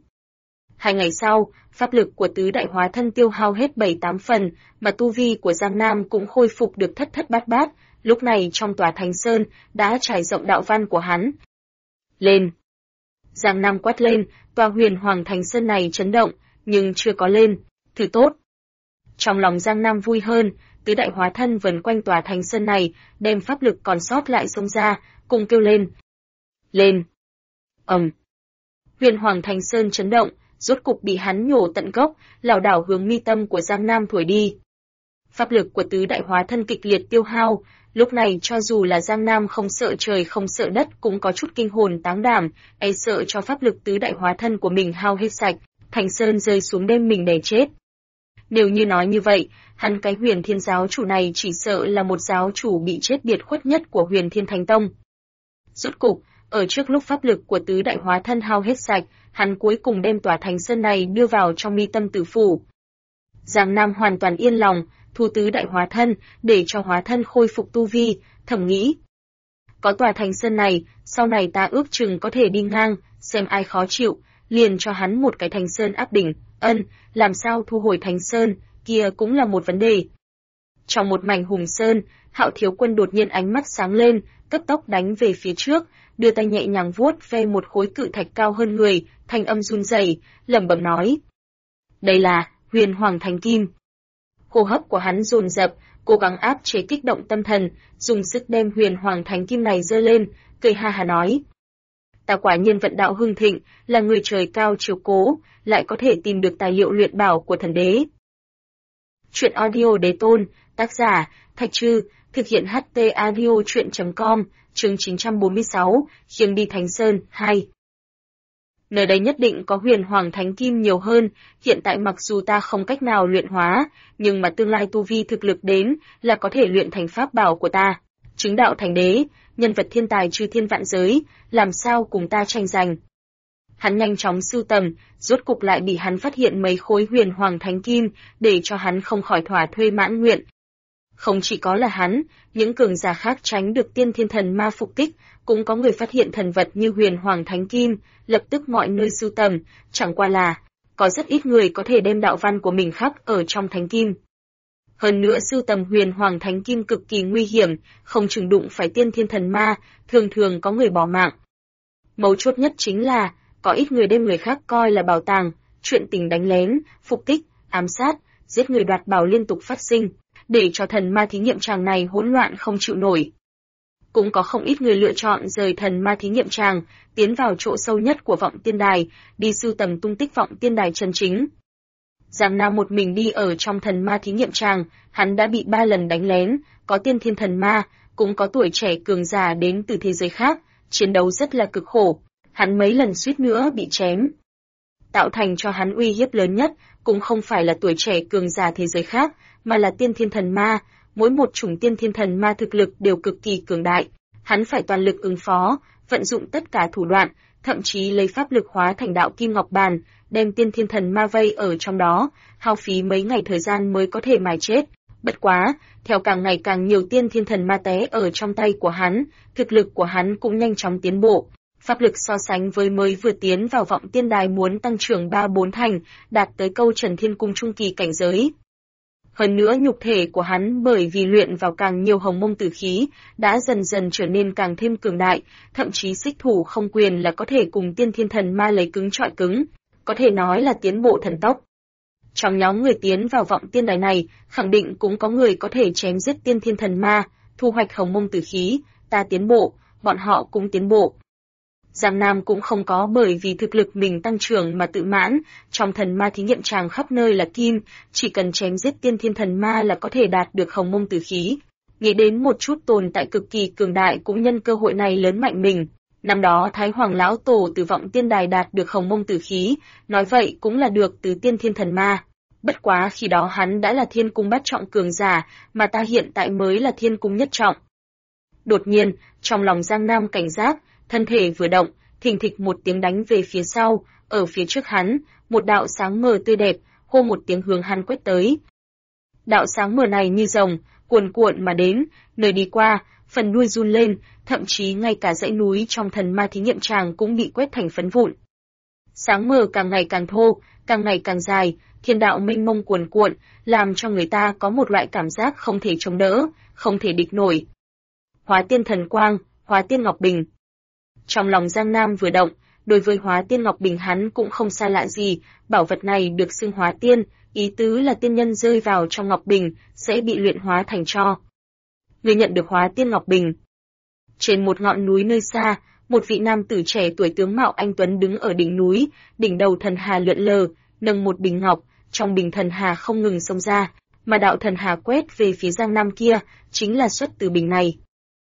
2 ngày sau, pháp lực của tứ đại hóa thân tiêu hao hết 7-8 phần, mà tu vi của Giang Nam cũng khôi phục được thất thất bát bát, lúc này trong tòa Thánh Sơn đã trải rộng đạo văn của hắn. Lên! Giang Nam quát lên, tòa Huyền Hoàng Thánh Sơn này chấn động, nhưng chưa có lên, thứ tốt. Trong lòng Giang Nam vui hơn, tứ đại hóa thân vần quanh tòa Thánh Sơn này, đem pháp lực còn sót lại xông ra, cùng kêu lên. Lên! Huyền Hoàng Thánh Sơn chấn động, rốt cục bị hắn nhổ tận gốc, lảo đảo hướng mi tâm của Giang Nam thổi đi. Pháp lực của tứ đại hóa thân kịch liệt tiêu hao, lúc này cho dù là Giang Nam không sợ trời không sợ đất cũng có chút kinh hồn táng đảm, e sợ cho pháp lực tứ đại hóa thân của mình hao hết sạch, Thánh Sơn rơi xuống đem mình đè chết. Nếu như nói như vậy, hắn cái Huyền Thiên giáo chủ này chỉ sợ là một giáo chủ bị chết biệt khuất nhất của Huyền Thiên Thánh Tông. Rốt cục, ở trước lúc pháp lực của tứ đại hóa thân hao hết sạch, hắn cuối cùng đem tòa Thánh Sơn này đưa vào trong mi tâm tử phủ. Giang Nam hoàn toàn yên lòng, thu tứ đại hóa thân, để cho hóa thân khôi phục tu vi, thầm nghĩ. Có tòa Thánh Sơn này, sau này ta ước chừng có thể đi ngang, xem ai khó chịu, liền cho hắn một cái Thánh Sơn áp đỉnh, làm sao thu hồi Thánh Sơn, kia cũng là một vấn đề. Trong một mảnh hùng sơn, Hạo Thiếu Quân đột nhiên ánh mắt sáng lên, cấp tốc đánh về phía trước, đưa tay nhẹ nhàng vuốt ve một khối cự thạch cao hơn người, thanh âm run rẩy, lẩm bẩm nói: "Đây là Huyền Hoàng Thánh Kim." Hô hấp của hắn dồn dập, cố gắng áp chế kích động tâm thần, dùng sức đem Huyền Hoàng Thánh Kim này giơ lên, cười ha ha nói: "Ta quả nhiên vận đạo hưng thịnh, là người trời cao chiếu cố, lại có thể tìm được tài liệu luyện bảo của thần đế." Truyện audio đế tôn, tác giả Thạch Trư, thực hiện HT audio truyện.com, chương 946, khiêng đi Thánh Sơn 2. Nơi đây nhất định có Huyền Hoàng Thánh Kim nhiều hơn, hiện tại mặc dù ta không cách nào luyện hóa, nhưng mà tương lai tu vi thực lực đến là có thể luyện thành pháp bảo của ta. Chứng đạo thành đế, nhân vật thiên tài chư thiên vạn giới, làm sao cùng ta tranh giành. Hắn nhanh chóng sưu tầm, rốt cục lại bị hắn phát hiện mấy khối Huyền Hoàng Thánh Kim, để cho hắn không khỏi thỏa thuê mãn nguyện. Không chỉ có là hắn, những cường giả khác tránh được tiên thiên thần ma phục kích, cũng có người phát hiện thần vật như Huyền Hoàng Thánh Kim, lập tức mọi nơi sưu tầm, chẳng qua là, có rất ít người có thể đem đạo văn của mình khắc ở trong Thánh Kim. Hơn nữa sưu tầm Huyền Hoàng Thánh Kim cực kỳ nguy hiểm, không chừng đụng phải tiên thiên thần ma, thường thường có người bỏ mạng. Mấu chốt nhất chính là, có ít người đem người khác coi là bảo tàng, chuyện tình đánh lén, phục kích, ám sát, giết người đoạt bảo liên tục phát sinh, để cho thần ma thí nghiệm tràng này hỗn loạn không chịu nổi. cũng có không ít người lựa chọn rời thần ma thí nghiệm tràng, tiến vào chỗ sâu nhất của vọng tiên đài, đi sưu tầm tung tích vọng tiên đài chân chính. Giang Nam một mình đi ở trong thần ma thí nghiệm tràng, hắn đã bị 3 lần đánh lén, có tiên thiên thần ma, cũng có tuổi trẻ cường giả đến từ thế giới khác, chiến đấu rất là cực khổ, hắn mấy lần suýt nữa bị chém. Tạo thành cho hắn uy hiếp lớn nhất, cũng không phải là tuổi trẻ cường giả thế giới khác, mà là tiên thiên thần ma, mỗi một chủng tiên thiên thần ma thực lực đều cực kỳ cường đại, hắn phải toàn lực ứng phó, vận dụng tất cả thủ đoạn, thậm chí lấy pháp lực hóa thành đạo kim ngọc bàn, đem tiên thiên thần ma vây ở trong đó, hao phí mấy ngày thời gian mới có thể mài chết. Bất quá, theo càng ngày càng nhiều tiên thiên thần ma té ở trong tay của hắn, thực lực của hắn cũng nhanh chóng tiến bộ. Pháp lực so sánh với mới vừa tiến vào vọng tiên đài muốn tăng trưởng 3-4 thành, đạt tới câu Trần Thiên Cung trung kỳ cảnh giới. Hơn nữa nhục thể của hắn bởi vì luyện vào càng nhiều hồng mông tử khí, đã dần dần trở nên càng thêm cường đại, thậm chí xích thủ không quyền là có thể cùng tiên thiên thần ma lấy cứng trọi cứng, có thể nói là tiến bộ thần tốc. Trong nhóm người tiến vào vọng tiên đài này, khẳng định cũng có người có thể chém giết tiên thiên thần ma, thu hoạch hồng mông tử khí, ta tiến bộ, bọn họ cũng tiến bộ. Giang Nam cũng không có bởi vì thực lực mình tăng trưởng mà tự mãn, trong thần ma thí nghiệm tràng khắp nơi là kim, chỉ cần chém giết tiên thiên thần ma là có thể đạt được hồng mông tử khí. Nghĩ đến một chút tồn tại cực kỳ cường đại cũng nhân cơ hội này lớn mạnh mình. Năm đó Thái Hoàng Lão Tổ từ vọng tiên đài đạt được hồng mông tử khí, nói vậy cũng là được từ tiên thiên thần ma. Bất quá khi đó hắn đã là thiên cung bát trọng cường giả, mà ta hiện tại mới là thiên cung nhất trọng. Đột nhiên, trong lòng Giang Nam cảnh giác, thân thể vừa động, thình thịch một tiếng đánh về phía sau, ở phía trước hắn, một đạo sáng mờ tươi đẹp, hô một tiếng hướng hắn quét tới. Đạo sáng mờ này như rồng, cuồn cuộn mà đến, nơi đi qua, phần đuôi run lên, thậm chí ngay cả dãy núi trong thần ma thí nghiệm tràng cũng bị quét thành phấn vụn. Sáng mờ càng ngày càng thô, càng ngày càng dài, thiên đạo mênh mông cuồn cuộn, làm cho người ta có một loại cảm giác không thể chống đỡ, không thể địch nổi. Hóa tiên thần quang, hóa tiên ngọc bình. Trong lòng Giang Nam vừa động, đối với hóa tiên ngọc bình hắn cũng không xa lạ gì, bảo vật này được xưng hóa tiên, ý tứ là tiên nhân rơi vào trong ngọc bình, sẽ bị luyện hóa thành tro. Người nhận được hóa tiên ngọc bình. Trên một ngọn núi nơi xa, một vị nam tử trẻ tuổi tướng mạo anh tuấn đứng ở đỉnh núi, đỉnh đầu thần hà lượn lờ, nâng một bình ngọc, trong bình thần hà không ngừng xông ra, mà đạo thần hà quét về phía Giang Nam kia, chính là xuất từ bình này.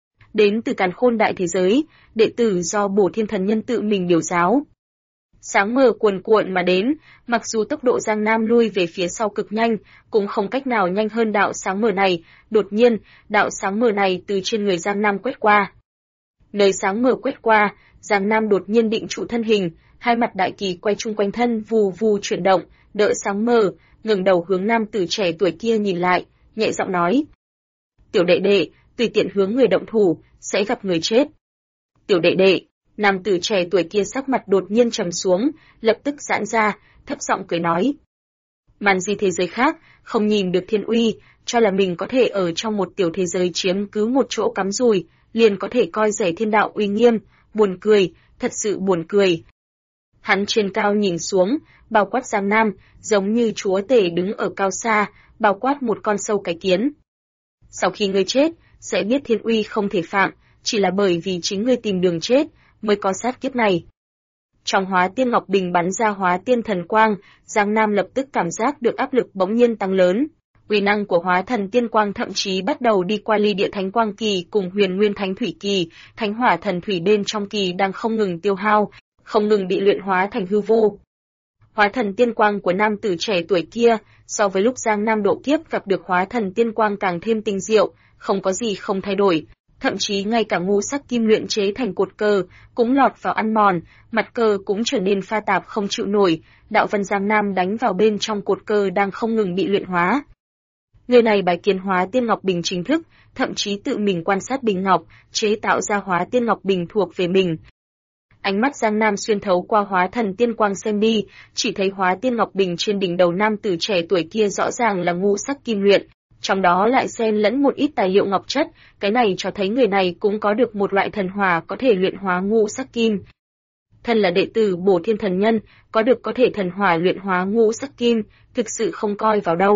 Đến từ càn khôn đại thế giới, đệ tử do Bổ Thiên Thần Nhân tự mình điều giáo. Sáng mờ cuồn cuộn mà đến, mặc dù tốc độ Giang Nam lui về phía sau cực nhanh, cũng không cách nào nhanh hơn đạo sáng mờ này, đột nhiên, đạo sáng mờ này từ trên người Giang Nam quét qua. Nơi sáng mờ quét qua, Giang Nam đột nhiên định trụ thân hình, hai mặt đại kỳ quay chung quanh thân vù vù chuyển động, đỡ sáng mờ, ngẩng đầu hướng nam tử trẻ tuổi kia nhìn lại, nhẹ giọng nói: "Tiểu đệ đệ, tùy tiện hướng người động thủ, sẽ gặp người chết." "Tiểu đệ đệ." Nam tử trẻ tuổi kia sắc mặt đột nhiên trầm xuống, lập tức giãn ra, thấp giọng cười nói: "Màn di thế giới khác, không nhìn được thiên uy, cho là mình có thể ở trong một tiểu thế giới chiếm cứ một chỗ cắm rùi, liền có thể coi rẻ thiên đạo uy nghiêm, buồn cười, thật sự buồn cười." Hắn trên cao nhìn xuống, bao quát Giang Nam, giống như chúa tể đứng ở cao xa, bao quát một con sâu cái kiến. "Sau khi ngươi chết, sẽ biết thiên uy không thể phạm, chỉ là bởi vì chính ngươi tìm đường chết, mới có sát kiếp này." Trong hóa tiên ngọc bình bắn ra hóa tiên thần quang, Giang Nam lập tức cảm giác được áp lực bỗng nhiên tăng lớn. Uy năng của hóa thần tiên quang thậm chí bắt đầu đi qua ly địa thánh quang kỳ cùng huyền nguyên thánh thủy kỳ, thánh hỏa thần thủy bên trong kỳ đang không ngừng tiêu hao, không ngừng bị luyện hóa thành hư vô. Hóa thần tiên quang của nam tử trẻ tuổi kia, so với lúc Giang Nam độ kiếp gặp được hóa thần tiên quang càng thêm tinh diệu, không có gì không thay đổi. Thậm chí ngay cả ngũ sắc kim luyện chế thành cột cờ, cũng lọt vào ăn mòn, mặt cờ cũng trở nên pha tạp không chịu nổi, đạo vân Giang Nam đánh vào bên trong cột cờ đang không ngừng bị luyện hóa. Người này bài kiến hóa tiên ngọc bình chính thức, thậm chí tự mình quan sát bình ngọc, chế tạo ra hóa tiên ngọc bình thuộc về mình. Ánh mắt Giang Nam xuyên thấu qua hóa thần tiên quang xem đi, chỉ thấy hóa tiên ngọc bình trên đỉnh đầu nam tử trẻ tuổi kia rõ ràng là ngũ sắc kim luyện, trong đó lại xen lẫn một ít tài liệu ngọc chất, cái này cho thấy người này cũng có được một loại thần hỏa có thể luyện hóa ngũ sắc kim. Thân là đệ tử Bổ Thiên Thần Nhân, có thể thần hỏa luyện hóa ngũ sắc kim, thực sự không coi vào đâu.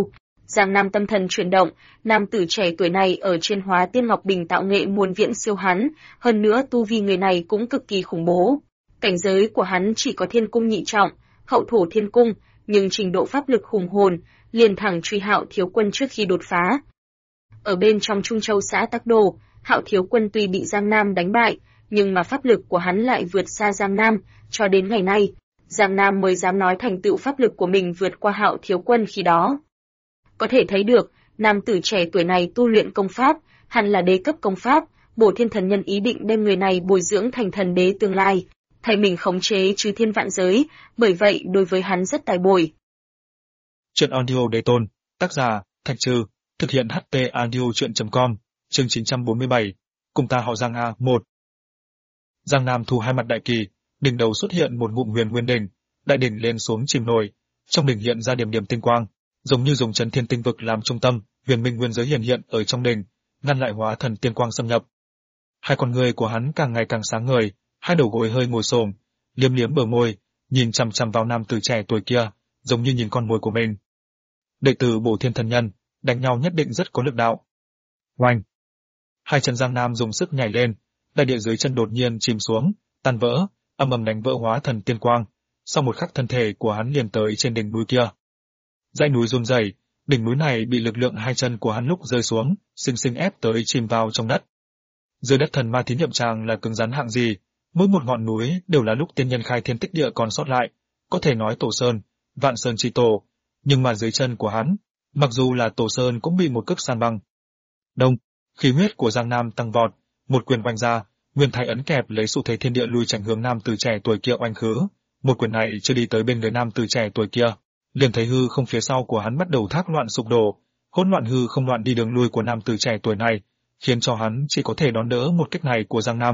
Giang Nam tâm thần chuyển động, nam tử trẻ tuổi này ở trên Hóa Tiên Ngọc Bình tạo nghệ muôn viễn siêu hắn, hơn nữa tu vi người này cũng cực kỳ khủng bố. Cảnh giới của hắn chỉ có Thiên Cung nhị trọng, Hậu Thổ Thiên Cung, nhưng trình độ pháp lực hùng hồn, liền thẳng truy Hạo Thiếu Quân trước khi đột phá. Ở bên trong Trung Châu xã Tắc Đồ, Hạo Thiếu Quân tuy bị Giang Nam đánh bại, nhưng mà pháp lực của hắn lại vượt xa Giang Nam, cho đến ngày nay, Giang Nam mới dám nói thành tựu pháp lực của mình vượt qua Hạo Thiếu Quân khi đó. Có thể thấy được, nam tử trẻ tuổi này tu luyện công pháp, hẳn là đế cấp công pháp, Bổ Thiên Thần Nhân ý định đem người này bồi dưỡng thành thần đế tương lai, thay mình khống chế chư thiên vạn giới, bởi vậy đối với hắn rất tài bồi. Chuyện audio Đế Tôn, tác giả Thạch Trư, thực hiện HT Audio Truyện.com, chương 947, cùng ta họ Giang A 1. Giang Nam thu hai mặt đại kỳ, đỉnh đầu xuất hiện một ngụm huyền nguyên đỉnh, đại đỉnh lên xuống chìm nổi, trong đỉnh hiện ra điểm điểm tinh quang, giống như dùng chấn thiên tinh vực làm trung tâm, huyền minh nguyên giới hiện ở trong đỉnh, ngăn lại Hóa Thần tiên quang xâm nhập. Hai con người của hắn càng ngày càng sáng ngời, hai đầu gối hơi ngồi xổm, liếm liếm bờ môi, nhìn chằm chằm vào nam tử trẻ tuổi kia, giống như nhìn con mồi của mình. Đệ tử Bổ Thiên Thần Nhân, đánh nhau nhất định rất có lực đạo. Oanh! Hai chân Giang Nam dùng sức nhảy lên, đại địa dưới chân đột nhiên chìm xuống, tan vỡ, ầm ầm đánh vỡ Hóa Thần tiên quang. Sau một khắc thân thể của hắn liền tới trên đỉnh núi kia. Dãy núi run rẩy, đỉnh núi này bị lực lượng hai chân của hắn lúc rơi xuống, xinh xinh ép tới chìm vào trong đất. Dưới đất thần ma thí nghiệm tràng là cứng rắn hạng gì, mỗi một ngọn núi đều là lúc tiên nhân khai thiên tích địa còn sót lại, có thể nói tổ sơn, vạn sơn chi tổ, nhưng mà dưới chân của hắn, mặc dù là tổ sơn cũng bị một cước san băng. Đông, khí huyết của Giang Nam tăng vọt, một quyền oanh ra, nguyên thái ấn kẹp lấy xu thế thiên địa lui chảnh hướng nam tử trẻ tuổi kia oanh khứ. Một quyền này chưa đi tới bên người nam tử trẻ tuổi kia, liền thấy hư không phía sau của hắn bắt đầu thác loạn sụp đổ, hỗn loạn hư không loạn đi đường lui của nam tử trẻ tuổi này, khiến cho hắn chỉ có thể đón đỡ một kích này của Giang Nam.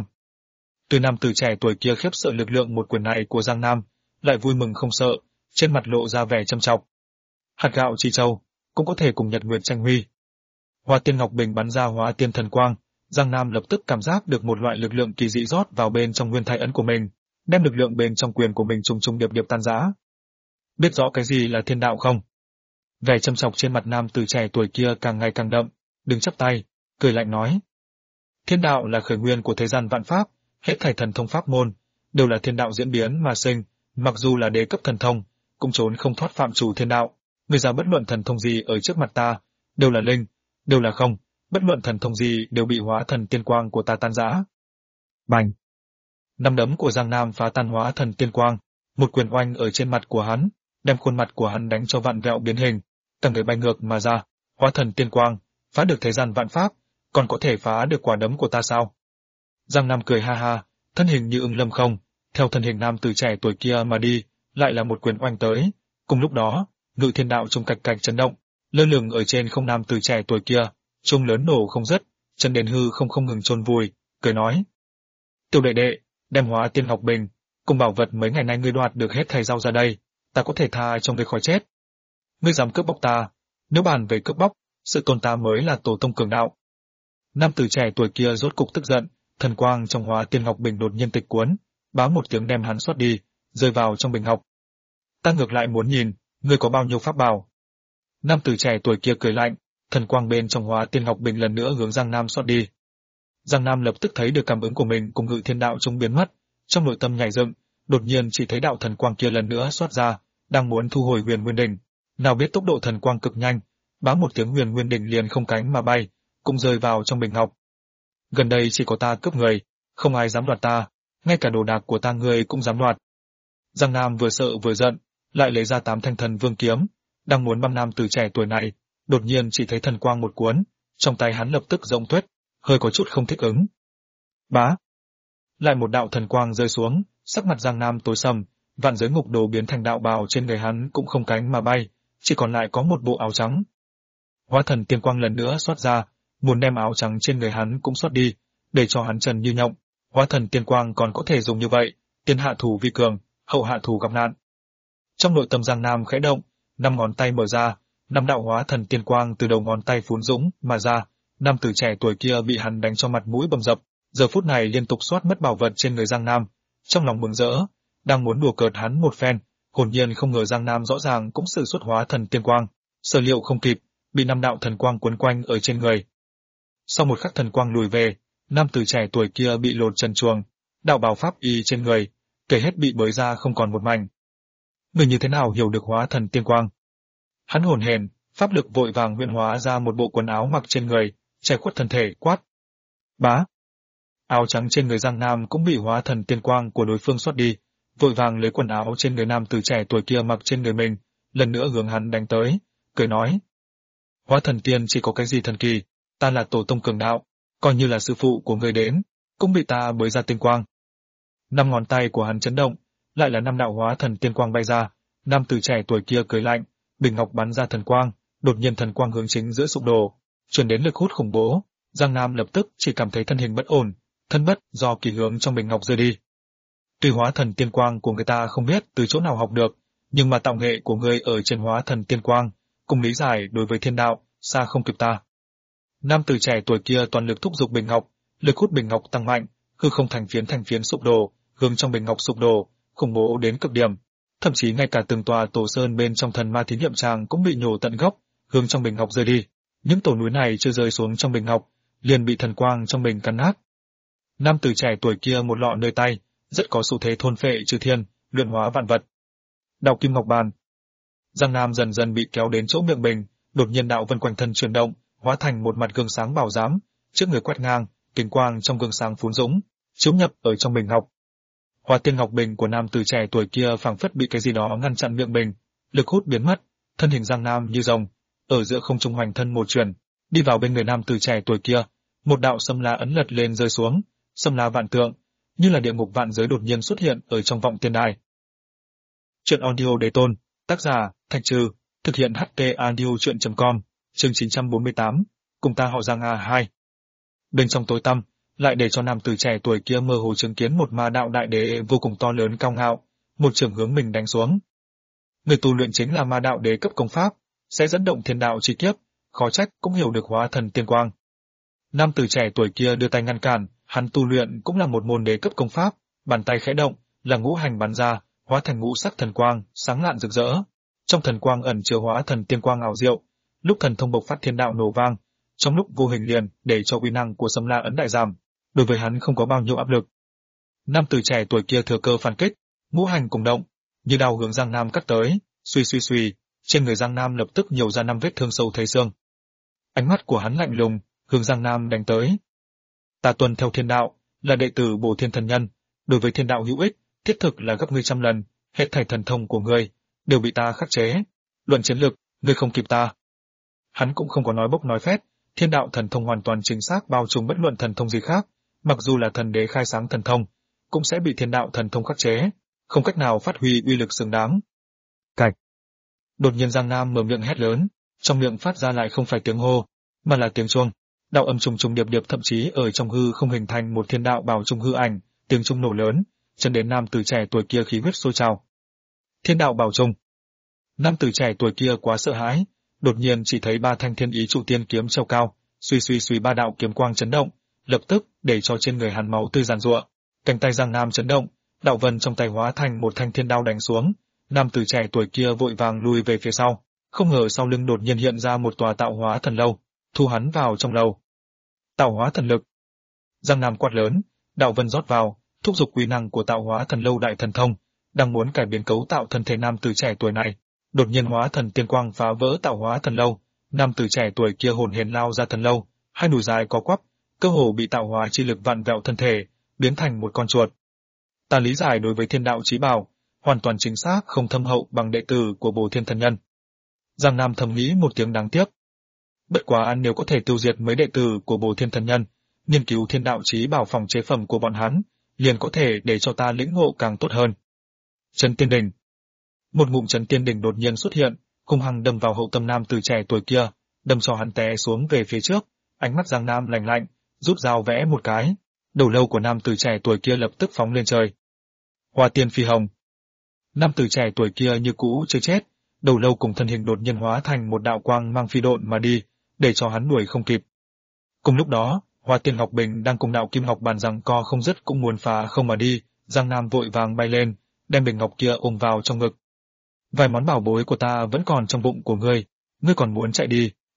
Từ nam tử trẻ tuổi kia khiếp sợ lực lượng một quyền này của Giang Nam, lại vui mừng không sợ, trên mặt lộ ra vẻ châm chọc. Hạt gạo chi châu cũng có thể cùng Nhật Nguyệt tranh huy. Hóa Tiên Ngọc Bình bắn ra Hóa Tiên Thần Quang, Giang Nam lập tức cảm giác được một loại lực lượng kỳ dị rót vào bên trong nguyên thái ấn của mình, đem lực lượng bên trong quyền của mình trùng trùng điệp điệp tan rã. Biết rõ cái gì là thiên đạo không? Vẻ châm chọc trên mặt nam tử trẻ tuổi kia càng ngày càng đậm, đứng chắp tay, cười lạnh nói: Thiên đạo là khởi nguyên của thế gian vạn pháp, hết thảy thần thông pháp môn đều là thiên đạo diễn biến mà sinh, mặc dù là đế cấp thần thông, cũng trốn không thoát phạm chủ thiên đạo. Người ra bất luận thần thông gì ở trước mặt ta, đều là linh, đều là không, bất luận thần thông gì đều bị Hóa Thần tiên quang của ta tan rã. Bành! Nắm đấm của Giang Nam phá tan Hóa Thần tiên quang, một quyền oanh ở trên mặt của hắn, đem khuôn mặt của hắn đánh cho vạn vẹo biến hình, cả người bay ngược mà ra. Hóa Thần tiên quang phá được thế gian vạn pháp, còn có thể phá được quả đấm của ta sao? Giang Nam cười ha ha, thân hình như ưng lâm không, theo thân hình nam tử trẻ tuổi kia mà đi, lại là một quyền oanh tới. Cùng lúc đó, Ngự Thiên Đạo trung cạch cạch chấn động, lơ lửng ở trên không nam tử trẻ tuổi kia, trung lớn nổ không dứt, chân đền hư không ngừng chôn vùi, cười nói: Tiểu đệ đệ, đem Hóa Tiên Ngọc Bình cùng bảo vật mấy ngày nay ngươi đoạt được hết thầy giao ra đây, ta có thể tha cho ngươi khỏi chết. Ngươi dám cướp bóc ta, nếu bàn về cướp bóc, sự tồn ta mới là tổ tông cường đạo. Nam tử trẻ tuổi kia rốt cục tức giận, thần quang trong Hóa Tiên Ngọc Bình đột nhiên tịch cuốn, bá một tiếng đem hắn xoát đi, rơi vào trong bình ngọc. Ta ngược lại muốn nhìn, ngươi có bao nhiêu pháp bảo. Nam tử trẻ tuổi kia cười lạnh, thần quang bên trong Hóa Tiên Ngọc Bình lần nữa hướng Giang Nam xoát đi. Giang Nam lập tức thấy được cảm ứng của mình cùng Ngự Thiên Đạo trung biến mất, trong nội tâm nhảy dựng, đột nhiên chỉ thấy đạo thần quang kia lần nữa xoát ra, đang muốn thu hồi huyền nguyên đỉnh, nào biết tốc độ thần quang cực nhanh, bá một tiếng huyền nguyên đỉnh liền không cánh mà bay, cũng rơi vào trong bình ngọc. Gần đây chỉ có ta cướp người, không ai dám đoạt ta, ngay cả đồ đạc của ta ngươi cũng dám đoạt. Giang Nam vừa sợ vừa giận, lại lấy ra 8 thanh thần vương kiếm, đang muốn băm nam tử trẻ tuổi này, đột nhiên chỉ thấy thần quang một cuốn, trong tay hắn lập tức rộng tuếch, hơi có chút không thích ứng. Bá! Lại một đạo thần quang rơi xuống, sắc mặt Giang Nam tối sầm, vạn giới ngục đồ biến thành đạo bào trên người hắn cũng không cánh mà bay, chỉ còn lại có một bộ áo trắng. Hóa Thần tiên quang lần nữa xoát ra, muốn đem áo trắng trên người hắn cũng xoát đi, để cho hắn trần như nhộng. Hóa Thần tiên quang còn có thể dùng như vậy, tiên hạ thủ vi cường, hậu hạ thủ gặp nạn. Trong nội tâm Giang Nam khẽ động, 5 ngón tay mở ra, 5 đạo Hóa Thần tiên quang từ đầu ngón tay phún dũng mà ra. Nam tử trẻ tuổi kia bị hắn đánh cho mặt mũi bầm dập, giờ phút này liên tục xoát mất bảo vật trên người Giang Nam, trong lòng mừng rỡ, đang muốn đùa cợt hắn một phen, hồn nhiên không ngờ Giang Nam rõ ràng cũng sử xuất Hóa Thần tiên quang, sở liệu không kịp, bị 5 đạo thần quang quấn quanh ở trên người. Sau một khắc thần quang lùi về, nam tử trẻ tuổi kia bị lột trần truồng, đạo bào pháp y trên người, kể hết bị bới ra không còn một mảnh. Người như thế nào hiểu được hóa thần tiên quang? Hắn hồn hển, pháp lực vội vàng huyễn hóa ra một bộ quần áo mặc trên người, che khuất thân thể, quát. Bá! Áo trắng trên người Giang Nam cũng bị hóa thần tiên quang của đối phương xoát đi, vội vàng lấy quần áo trên người nam tử trẻ tuổi kia mặc trên người mình, lần nữa hướng hắn đánh tới, cười nói. Hóa thần tiên chỉ có cái gì thần kỳ, ta là tổ tông cường đạo, coi như là sư phụ của người đến, cũng bị ta bới ra tiên quang. 5 ngón tay của hắn chấn động, lại là 5 đạo hóa thần tiên quang bay ra, nam tử trẻ tuổi kia cười lạnh, bình ngọc bắn ra thần quang, đột nhiên thần quang hướng chính giữa sụp đổ, truyền đến lực hút khủng bố, Giang Nam lập tức chỉ cảm thấy thân hình bất ổn, thân bất do kỳ hướng trong bình ngọc rơi đi. Tuy hóa thần tiên quang của người ta không biết từ chỗ nào học được, nhưng mà tạo nghệ của ngươi ở trên hóa thần tiên quang, cùng lý giải đối với thiên đạo, xa không kịp ta. Nam tử trẻ tuổi kia toàn lực thúc giục bình ngọc, lực hút bình ngọc tăng mạnh, hư không thành phiến sụp đổ, hướng trong bình ngọc sụp đổ, khủng bố đến cực điểm. Thậm chí ngay cả từng tòa tổ sơn bên trong thần ma thí nghiệm tràng cũng bị nhổ tận gốc, hướng trong bình ngọc rơi đi. Những tổ núi này chưa rơi xuống trong bình ngọc, liền bị thần quang trong bình cắn nát. Nam tử trẻ tuổi kia một lọ nơi tay, rất có xu thế thôn phệ chư thiên, luyện hóa vạn vật. Đạo kim ngọc bàn. Giang Nam dần dần bị kéo đến chỗ miệng bình, đột nhiên đạo vân quanh thân chuyển động, hóa thành một mặt gương sáng bảo giám, trước người quét ngang, kính quang trong gương sáng phún dũng, chiếu nhập ở trong bình ngọc. Hóa tiên ngọc bình của nam tử trẻ tuổi kia phảng phất bị cái gì đó ngăn chặn miệng bình, lực hút biến mất, thân hình Giang Nam như rồng, ở giữa không trung hoành thân một chuyển, đi vào bên người nam tử trẻ tuổi kia, một đạo sâm la ấn lật lên rơi xuống, sâm la vạn tượng, như là địa ngục vạn giới đột nhiên xuất hiện ở trong vọng tiên đài. Truyện audio đế tôn, tác giả Thạch Trừ, thực hiện HT audio truyện.com, chương 948, cùng ta họ Giang A2. Bên trong tối tăm, lại để cho nam tử trẻ tuổi kia mơ hồ chứng kiến một ma đạo đại đế vô cùng to lớn cao ngạo, một trường hướng mình đánh xuống. Người tu luyện chính là ma đạo đế cấp công pháp, sẽ dẫn động thiên đạo chi kiếp, khó trách cũng hiểu được hóa thần tiên quang. Nam tử trẻ tuổi kia đưa tay ngăn cản, hắn tu luyện cũng là một môn đế cấp công pháp, bàn tay khẽ động, là ngũ hành bắn ra, hóa thành ngũ sắc thần quang, sáng lạn rực rỡ. Trong thần quang ẩn chứa hóa thần tiên quang ảo diệu, lúc thần thông bộc phát thiên đạo nổ vang, trong lúc vô hình liền để cho uy năng của sấm la ấn đại giảm, đối với hắn không có bao nhiêu áp lực. Nam tử trẻ tuổi kia thừa cơ phản kích, ngũ hành cùng động, như đao hướng Giang Nam cắt tới, suy, trên người Giang Nam lập tức nhiều ra 5 vết thương sâu thấy xương. Ánh mắt của hắn lạnh lùng, hướng Giang Nam đánh tới. Ta tuân theo thiên đạo, là đệ tử Bổ Thiên Thần Nhân, đối với thiên đạo hữu ích, thiết thực là gấp ngươi trăm lần, hết thảy thần thông của ngươi đều bị ta khắc chế. Luận chiến lực, ngươi không kịp ta. Hắn cũng không có nói bốc nói phét, thiên đạo thần thông hoàn toàn chính xác bao trùm bất luận thần thông gì khác, mặc dù là thần đế khai sáng thần thông, cũng sẽ bị thiên đạo thần thông khắc chế, không cách nào phát huy uy lực xứng đáng. Cạch. Đột nhiên Giang Nam mở miệng hét lớn, trong miệng phát ra lại không phải tiếng hô, mà là tiếng chuông. Đạo âm trùng trùng điệp điệp thậm chí ở trong hư không hình thành một thiên đạo bảo trung hư ảnh, tiếng chuông nổ lớn, chân đến nam tử trẻ tuổi kia khí huyết sôi trào. Thiên đạo bảo trung. Nam tử trẻ tuổi kia quá sợ hãi, đột nhiên chỉ thấy 3 thanh thiên ý trụ tiên kiếm treo cao, suy 3 đạo kiếm quang chấn động, lập tức để cho trên người hắn máu tươi giàn giụa. Cánh tay Giang Nam chấn động, đạo vân trong tay hóa thành một thanh thiên đao đánh xuống. Nam tử trẻ tuổi kia vội vàng lùi về phía sau, không ngờ sau lưng đột nhiên hiện ra một tòa tạo hóa thần lâu, thu hắn vào trong lâu. Tạo hóa thần lực. Giang Nam quát lớn, đạo vân rót vào, thúc giục uy năng của tạo hóa thần lâu đại thần thông, đang muốn cải biến cấu tạo thân thể nam tử trẻ tuổi này. Đột nhiên hóa thần tiên quang phá vỡ tạo hóa thần lâu, nam tử trẻ tuổi kia hồn hển lao ra thần lâu, hai đùi dài có quắp, cơ hồ bị tạo hóa chi lực vặn vẹo thân thể, biến thành một con chuột. Ta lý giải đối với thiên đạo chí bảo, hoàn toàn chính xác không thâm hậu bằng đệ tử của Bổ Thiên Thần Nhân. Giang Nam thầm nghĩ một tiếng đáng tiếc. Bất quá nếu có thể tiêu diệt mấy đệ tử của Bổ Thiên Thần Nhân, nghiên cứu thiên đạo chí bảo phòng chế phẩm của bọn hắn, liền có thể để cho ta lĩnh ngộ càng tốt hơn. Chấn Tiên Đỉnh. Một ngụm chấn tiên đỉnh đột nhiên xuất hiện, hung hăng đâm vào hậu tâm nam tử trẻ tuổi kia, đâm cho hắn té xuống về phía trước. Ánh mắt Giang Nam lạnh lạnh, rút dao vẽ một cái, đầu lâu của nam tử trẻ tuổi kia lập tức phóng lên trời. Hoa tiên phi hồng. Nam tử trẻ tuổi kia như cũ chưa chết, đầu lâu cùng thân hình đột nhiên hóa thành một đạo quang mang phi độn mà đi, để cho hắn đuổi không kịp. Cùng lúc đó, Hoa tiên ngọc bình đang cùng đạo kim ngọc bàn giằng co không dứt cũng muốn phá không mà đi. Giang Nam vội vàng bay lên, đem bình ngọc kia ôm vào trong ngực. Vài món bảo bối của ta vẫn còn trong bụng của ngươi còn muốn chạy đi,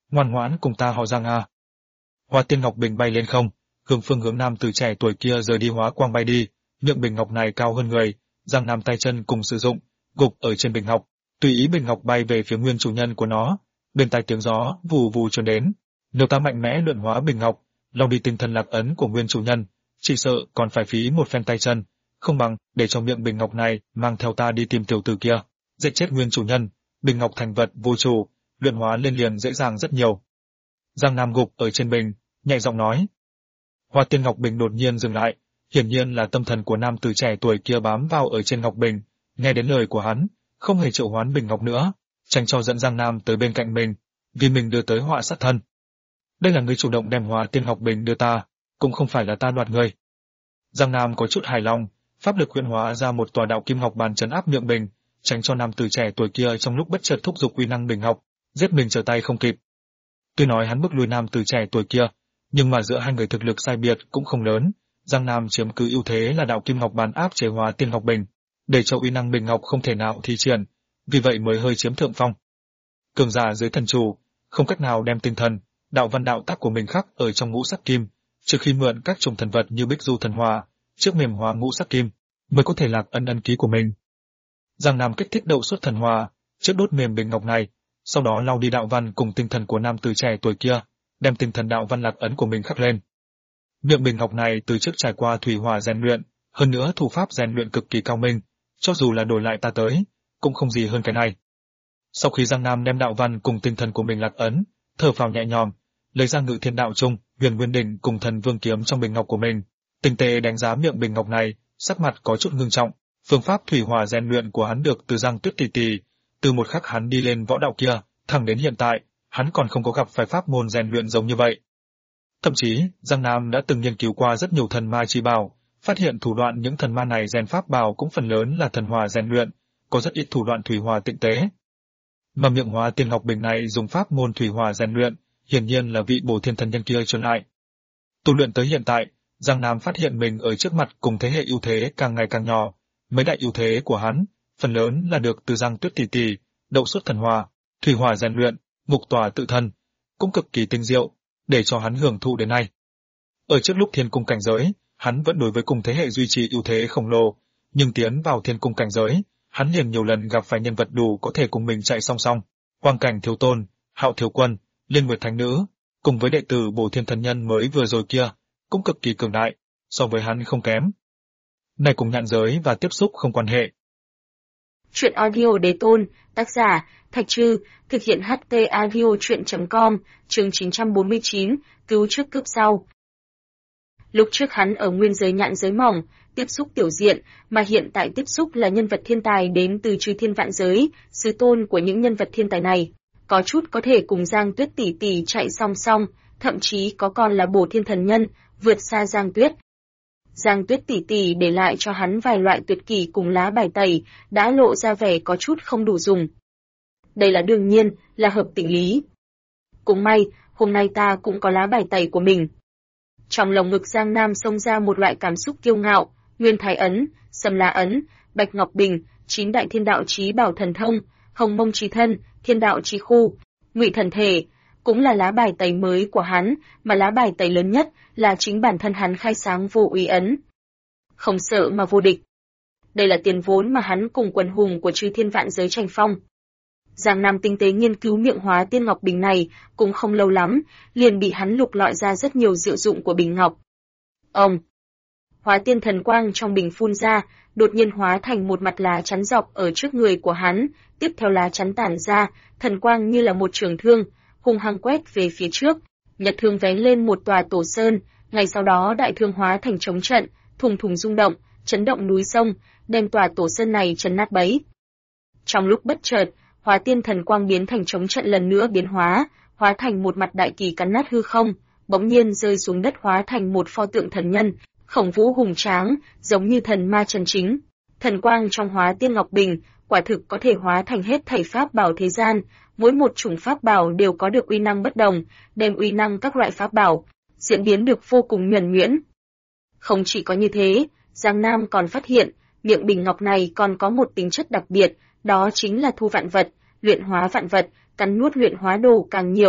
ngoan ngoãn cùng ta họ Giang a. Hóa tiên ngọc bình bay lên không, hướng phương hướng nam tử trẻ tuổi kia rời đi hóa quang bay đi, miệng bình ngọc này cao hơn người, Giang Nam tay chân cùng sử dụng, gục ở trên bình ngọc, tùy ý bình ngọc bay về phía nguyên chủ nhân của nó. Bên tai tiếng gió vù vù truyền đến, nếu ta mạnh mẽ luyện hóa bình ngọc, lòng đi tinh thần lạc ấn của nguyên chủ nhân, chỉ sợ còn phải phí một phen tay chân, không bằng để cho miệng bình ngọc này mang theo ta đi tìm tiểu tử kia, giết chết nguyên chủ nhân, bình ngọc thành vật vô chủ, luyện hóa lên liền dễ dàng rất nhiều. Giang Nam gục ở trên bình, nhẹ giọng nói. Hóa tiên ngọc bình đột nhiên dừng lại, hiển nhiên là tâm thần của nam tử trẻ tuổi kia bám vào ở trên ngọc bình, nghe đến lời của hắn, không hề triệu hoán bình ngọc nữa, tránh cho dẫn Giang Nam tới bên cạnh mình, vì mình đưa tới họa sát thân. Đây là người chủ động đem hóa tiên ngọc bình đưa ta, cũng không phải là ta đoạt ngươi. Giang Nam có chút hài lòng, pháp lực huyễn hóa ra một tòa đạo kim ngọc bàn trấn áp miệng bình, tránh cho nam tử trẻ tuổi kia trong lúc bất chợt thúc giục uy năng bình ngọc, giết mình trở tay không kịp. Tuy nói hắn bước lui nam tử trẻ tuổi kia, nhưng mà giữa hai người thực lực sai biệt cũng không lớn, Giang Nam chiếm cứ ưu thế là đạo kim ngọc bàn áp chế hóa tiên ngọc bình, để cho uy năng bình ngọc không thể nào thi triển, vì vậy mới hơi chiếm thượng phong. Cường giả dưới thần chủ, không cách nào đem tinh thần, đạo văn đạo tác của mình khắc ở trong ngũ sắc kim, trừ khi mượn các chủng thần vật như Bích Du thần hòa, trước mềm hóa ngũ sắc kim, mới có thể lạc ân ký của mình. Giang Nam kích thích đậu xuất thần hòa, trước đốt mềm bình ngọc này, sau đó lau đi đạo văn cùng tinh thần của nam tử trẻ tuổi kia, đem tinh thần đạo văn lạc ấn của mình khắc lên. Miệng bình ngọc này từ trước trải qua thủy hỏa rèn luyện, hơn nữa thủ pháp rèn luyện cực kỳ cao minh, cho dù là đổi lại ta tới, cũng không gì hơn cái này. Sau khi Giang Nam đem đạo văn cùng tinh thần của mình lạc ấn, thở phào nhẹ nhõm, lấy ra Ngự Thiên Đạo Trung, Huyền Nguyên Đỉnh cùng Thần Vương kiếm trong bình ngọc của mình, tinh tế đánh giá miệng bình ngọc này, sắc mặt có chút ngưng trọng. Phương pháp thủy hỏa rèn luyện của hắn được từ Giang Tuyết tỷ tỷ, từ một khắc hắn đi lên võ đạo kia, thẳng đến hiện tại, hắn còn không có gặp phải pháp môn rèn luyện giống như vậy. Thậm chí, Giang Nam đã từng nghiên cứu qua rất nhiều thần ma chi bảo, phát hiện thủ đoạn những thần ma này rèn pháp bảo cũng phần lớn là thần hỏa rèn luyện, có rất ít thủ đoạn thủy hỏa tịnh tế. Mà miệng hóa tiên ngọc bình này dùng pháp môn thủy hỏa rèn luyện, hiển nhiên là vị Bổ Thiên thần nhân kia truyền lại. Tu luyện tới hiện tại, Giang Nam phát hiện mình ở trước mặt cùng thế hệ ưu thế càng ngày càng nhỏ, mấy đại ưu thế của hắn, phần lớn là được từ Giang Tuyết tỷ tỷ, đậu xuất thần hỏa, thủy hỏa rèn luyện, mục tỏa tự thân, cũng cực kỳ tinh diệu, để cho hắn hưởng thụ đến nay. Ở trước lúc thiên cung cảnh giới, hắn vẫn đối với cùng thế hệ duy trì ưu thế khổng lồ, nhưng tiến vào thiên cung cảnh giới, hắn liền nhiều lần gặp phải nhân vật đủ có thể cùng mình chạy song song, Quang Cảnh Thiếu Tôn, Hạo Thiếu Quân, Liên Nguyệt Thánh Nữ, cùng với đệ tử Bổ Thiên thần nhân mới vừa rồi kia, cũng cực kỳ cường đại, so với hắn không kém. Này cùng nhạn giới và tiếp xúc không quan hệ. Chuyện audio Đế Tôn, tác giả Thạch Trư, thực hiện HT Audio Truyện.com, chương 949, cứu trước cướp sau. Lúc trước hắn ở nguyên giới nhạn giới mỏng, tiếp xúc tiểu diện, mà hiện tại tiếp xúc là nhân vật thiên tài đến từ chư thiên vạn giới, sứ tôn của những nhân vật thiên tài này. Có chút có thể cùng Giang Tuyết tỷ tỷ chạy song song, thậm chí có con là Bổ Thiên thần nhân, vượt xa Giang Tuyết. Giang Tuyết tỷ tỷ để lại cho hắn vài loại tuyệt kỹ cùng lá bài tẩy, đã lộ ra vẻ có chút không đủ dùng. Đây là đương nhiên, là hợp tình lý. Cũng may, hôm nay ta cũng có lá bài tẩy của mình. Trong lồng ngực Giang Nam xông ra một loại cảm xúc kiêu ngạo, Nguyên Thái ấn, Sầm La ấn, Bạch Ngọc bình, 9 đại thiên đạo chí bảo thần thông, Hồng Mông chí thân, Thiên đạo chí khu, Ngụy thần thể, cũng là lá bài tẩy mới của hắn, mà lá bài tẩy lớn nhất là chính bản thân hắn khai sáng vô úy ấn. Không sợ mà vô địch. Đây là tiền vốn mà hắn cùng quần hùng của chư thiên vạn giới tranh phong. Giang Nam tinh tế nghiên cứu miệng hóa tiên ngọc bình này, cũng không lâu lắm, liền bị hắn lục lọi ra rất nhiều diệu dụng của bình ngọc. Hóa tiên thần quang trong bình phun ra, đột nhiên hóa thành một mặt lá chắn dọc ở trước người của hắn, tiếp theo lá chắn tản ra, thần quang như là một trường thương, hung hăng quét về phía trước, nhật thương vén lên một tòa tổ sơn, ngay sau đó đại thương hóa thành trống trận, thùng thùng rung động, chấn động núi sông, đem tòa tổ sơn này chấn nát bấy. Trong lúc bất chợt, hóa tiên thần quang biến thành trống trận lần nữa biến hóa, hóa thành một mặt đại kỳ cắn nát hư không, bỗng nhiên rơi xuống đất hóa thành một pho tượng thần nhân, khổng vũ hùng tráng, giống như thần ma chân chính. Thần quang trong hóa tiên ngọc bình, quả thực có thể hóa thành hết thảy pháp bảo thế gian, mỗi một chủng pháp bảo đều có được uy năng bất đồng, đem uy năng các loại pháp bảo diễn biến được vô cùng nhuần nhuyễn. Không chỉ có như thế, Giang Nam còn phát hiện, miệng bình ngọc này còn có một tính chất đặc biệt, đó chính là thu vạn vật, luyện hóa vạn vật, cắn nuốt luyện hóa đồ càng nhiều,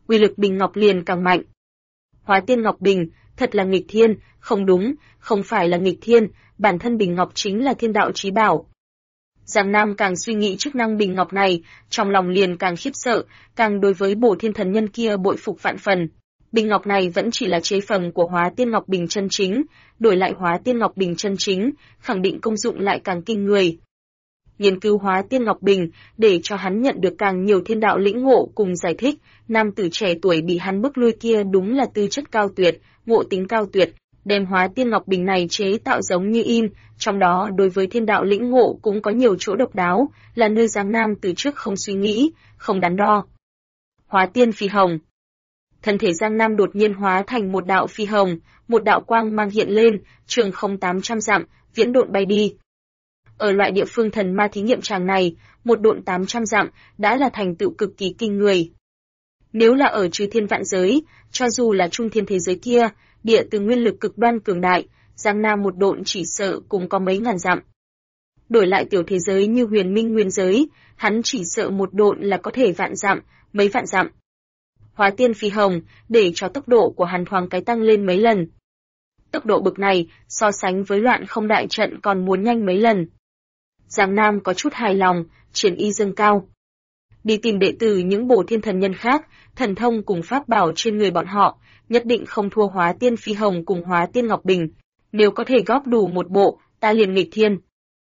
uy lực bình ngọc liền càng mạnh. Hóa tiên ngọc bình, thật là nghịch thiên, không đúng, không phải là nghịch thiên, bản thân bình ngọc chính là thiên đạo chí bảo. Giang Nam càng suy nghĩ chức năng bình ngọc này, trong lòng liền càng khiếp sợ, càng đối với Bổ Thiên thần nhân kia bội phục vạn phần. Bình ngọc này vẫn chỉ là chế phẩm của Hóa Tiên Ngọc Bình chân chính, đổi lại Hóa Tiên Ngọc Bình chân chính, khẳng định công dụng lại càng kinh người. Nghiên cứu Hóa Tiên Ngọc Bình, để cho hắn nhận được càng nhiều thiên đạo lĩnh ngộ cùng giải thích, nam tử trẻ tuổi bị hắn bức lui kia đúng là tư chất cao tuyệt, ngộ tính cao tuyệt, đem Hóa Tiên Ngọc Bình này chế tạo giống như in, trong đó đối với thiên đạo lĩnh ngộ cũng có nhiều chỗ độc đáo, là nơi Giang Nam từ trước không suy nghĩ, không đắn đo. Hóa Tiên Phi Hồng. Thân thể Giang Nam đột nhiên hóa thành một đạo phi hồng, một đạo quang mang hiện lên, trường không 800 dặm, viễn độn bay đi. Ở loại địa phương thần ma thí nghiệm tràng này, một độn 800 dặm đã là thành tựu cực kỳ kinh người. Nếu là ở chư thiên vạn giới, cho dù là trung thiên thế giới kia, địa từ nguyên lực cực đoan cường đại, Giang Nam một độn chỉ sợ cũng có mấy ngàn dặm. Đổi lại tiểu thế giới như huyền minh nguyên giới, hắn chỉ sợ một độn là có thể vạn dặm, mấy vạn dặm. Hóa tiên phi hồng, để cho tốc độ của hắn thoáng cái tăng lên mấy lần. Tốc độ bực này, so sánh với loạn không đại trận còn muốn nhanh mấy lần. Giang Nam có chút hài lòng, triển y dâng cao. Đi tìm đệ tử những Bổ Thiên thần nhân khác, thần thông cùng pháp bảo trên người bọn họ, nhất định không thua Hóa Tiên Phi Hồng cùng Hóa Tiên Ngọc Bình. Nếu có thể góp đủ một bộ, ta liền nghịch thiên.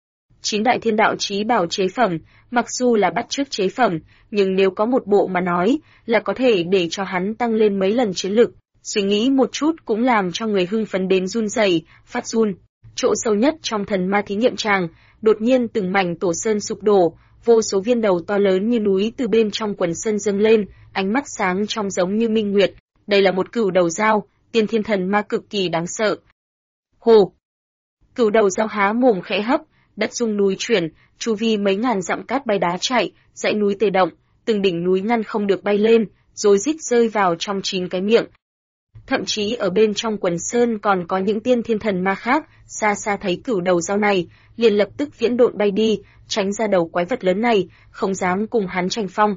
9 đại thiên đạo chí bảo chế phẩm, mặc dù là bắt chước chế phẩm, nhưng nếu có một bộ mà nói, là có thể để cho hắn tăng lên mấy lần chiến lực. Suy nghĩ một chút cũng làm cho người hưng phấn đến run rẩy, phát run. Chỗ sâu nhất trong thần ma thí nghiệm tràng, đột nhiên từng mảnh tổ sơn sụp đổ, vô số viên đầu to lớn như núi từ bên trong quần sơn dâng lên, ánh mắt sáng trong giống như minh nguyệt. Đây là một cửu đầu dao, tiên thiên thần ma cực kỳ đáng sợ. Hồ! Cửu đầu dao há mồm khẽ hấp, đất rung núi chuyển, chu vi mấy ngàn dặm cát bay đá chạy, dãy núi tê động, từng đỉnh núi ngăn không được bay lên, rồi rít rơi vào trong 9 cái miệng. Thậm chí ở bên trong quần sơn còn có những tiên thiên thần ma khác, xa xa thấy cửu đầu dao này, liền lập tức viễn độn bay đi, tránh ra đầu quái vật lớn này, không dám cùng hắn tranh phong.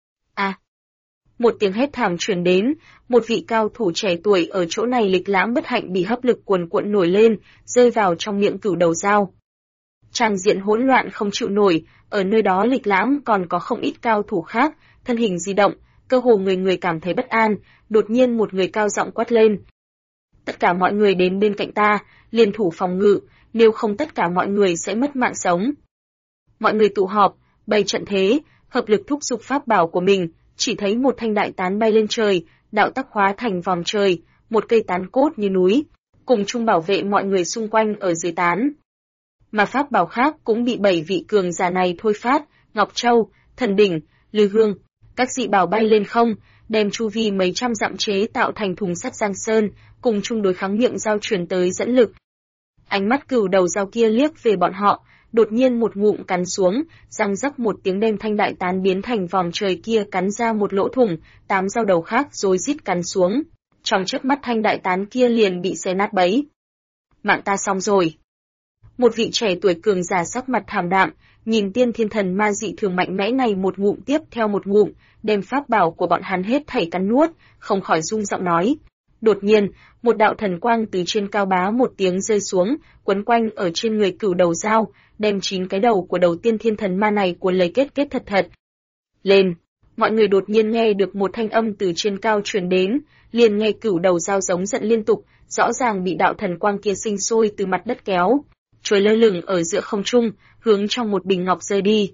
À! Một tiếng hét thảm truyền đến, một vị cao thủ trẻ tuổi ở chỗ này lịch lãm bất hạnh bị hấp lực cuồn cuộn nổi lên, rơi vào trong miệng cửu đầu dao. Tràng diện hỗn loạn không chịu nổi, ở nơi đó lịch lãm còn có không ít cao thủ khác, thân hình di động, cơ hồ người người cảm thấy bất an, đột nhiên một người cao giọng quát lên. Tất cả mọi người đến bên cạnh ta, liên thủ phòng ngự, nếu không tất cả mọi người sẽ mất mạng sống. Mọi người tụ họp, bày trận thế, hợp lực thúc giục pháp bảo của mình, chỉ thấy một thanh đại tán bay lên trời, đạo tắc hóa thành vòm trời, một cây tán cốt như núi, cùng chung bảo vệ mọi người xung quanh ở dưới tán. Mà pháp bảo khác cũng bị 7 vị cường giả này thôi phát, Ngọc Châu, Thần Đỉnh, Lư Hương, các dị bảo bay lên không, đem chu vi mấy trăm dặm chế tạo thành thùng sắt Giang Sơn, cùng chung đối kháng miệng dao truyền tới dẫn lực. Ánh mắt cửu đầu dao kia liếc về bọn họ, đột nhiên một ngụm cắn xuống, răng rắc một tiếng đem thanh đại tán biến thành vòm trời kia cắn ra một lỗ thủng, 8 dao đầu khác rồi rít cắn xuống. Trong chớp mắt thanh đại tán kia liền bị xé nát bấy. Mạng ta xong rồi. Một vị trẻ tuổi cường giả sắc mặt thảm đạm, nhìn tiên thiên thần ma dị thường mạnh mẽ này một ngụm tiếp theo một ngụm, đem pháp bảo của bọn hắn hết thảy cắn nuốt, không khỏi rung giọng nói. Đột nhiên, một đạo thần quang từ trên cao bá một tiếng rơi xuống, quấn quanh ở trên người cửu đầu dao, đem 9 cái đầu của đầu tiên thiên thần ma này cuốn lấy kết thật thật. Lên! Mọi người đột nhiên nghe được một thanh âm từ trên cao truyền đến, liền nghe cửu đầu dao giống giận liên tục, rõ ràng bị đạo thần quang kia sinh sôi từ mặt đất kéo, trôi lơ lửng ở giữa không trung, hướng trong một bình ngọc rơi đi.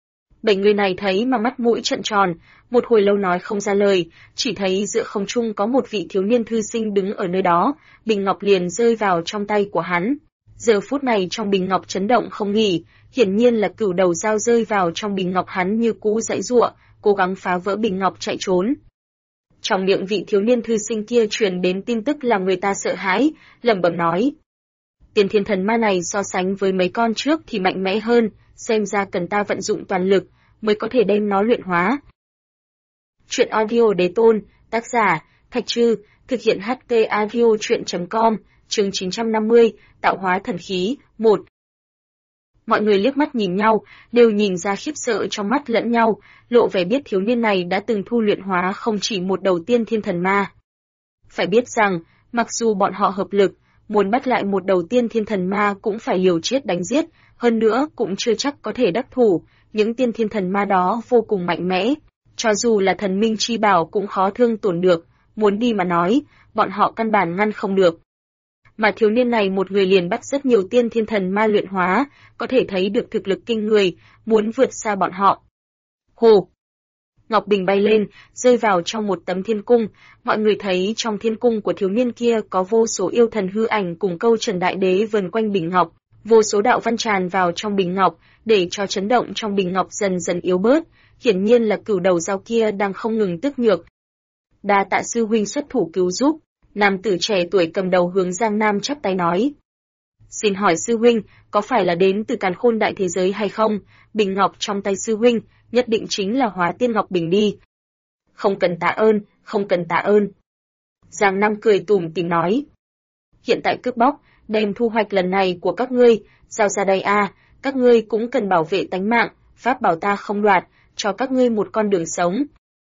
7 người này thấy mà mắt mũi trợn tròn, một hồi lâu nói không ra lời, chỉ thấy giữa không trung có một vị thiếu niên thư sinh đứng ở nơi đó, bình ngọc liền rơi vào trong tay của hắn. Giờ phút này trong bình ngọc chấn động không nghỉ, hiển nhiên là cửu đầu dao rơi vào trong bình ngọc hắn như cũ giãy giụa, cố gắng phá vỡ bình ngọc chạy trốn. Trong miệng vị thiếu niên thư sinh kia truyền đến tin tức làm người ta sợ hãi, lẩm bẩm nói: Tiên thiên thần ma này so sánh với mấy con trước thì mạnh mẽ hơn, xem ra cần ta vận dụng toàn lực mới có thể đem nó luyện hóa. Truyện audio đế tôn, tác giả Thạch Trư, thực hiện HT audio truyện.com, chương 950, tạo hóa thần khí, 1. Mọi người liếc mắt nhìn nhau, đều nhìn ra khiếp sợ trong mắt lẫn nhau, lộ vẻ biết thiếu niên này đã từng thu luyện hóa không chỉ một đầu tiên thiên thần ma. Phải biết rằng, mặc dù bọn họ hợp lực, muốn bắt lại một đầu tiên thiên thần ma cũng phải liều chết đánh giết, hơn nữa cũng chưa chắc có thể đắc thủ, những tiên thiên thần ma đó vô cùng mạnh mẽ, cho dù là thần minh chi bảo cũng khó thương tổn được, muốn đi mà nói, bọn họ căn bản ngăn không được. Mà thiếu niên này một người liền bắt rất nhiều tiên thiên thần ma luyện hóa, có thể thấy được thực lực kinh người, muốn vượt xa bọn họ. Hồ! Ngọc Bình bay lên, rơi vào trong một tấm thiên cung, mọi người thấy trong thiên cung của thiếu niên kia có vô số yêu thần hư ảnh cùng câu trần đại đế vần quanh bình ngọc, vô số đạo văn tràn vào trong bình ngọc, để cho chấn động trong bình ngọc dần dần yếu bớt, hiển nhiên là cửu đầu dao kia đang không ngừng tức nhược. Đa tạ sư huynh xuất thủ cứu giúp, nam tử trẻ tuổi cầm đầu hướng Giang Nam chắp tay nói. Xin hỏi sư huynh, có phải là đến từ càn khôn đại thế giới hay không? Bình ngọc trong tay sư huynh, nhất định chính là Hóa Tiên Ngọc Bình đi. Không cần tạ ơn, không cần tạ ơn. Giang Nam cười tủm tỉm nói. Hiện tại cướp bóc, đem thu hoạch lần này của các ngươi, giao ra đây a, các ngươi cũng cần bảo vệ tánh mạng, pháp bảo ta không đoạt, cho các ngươi một con đường sống.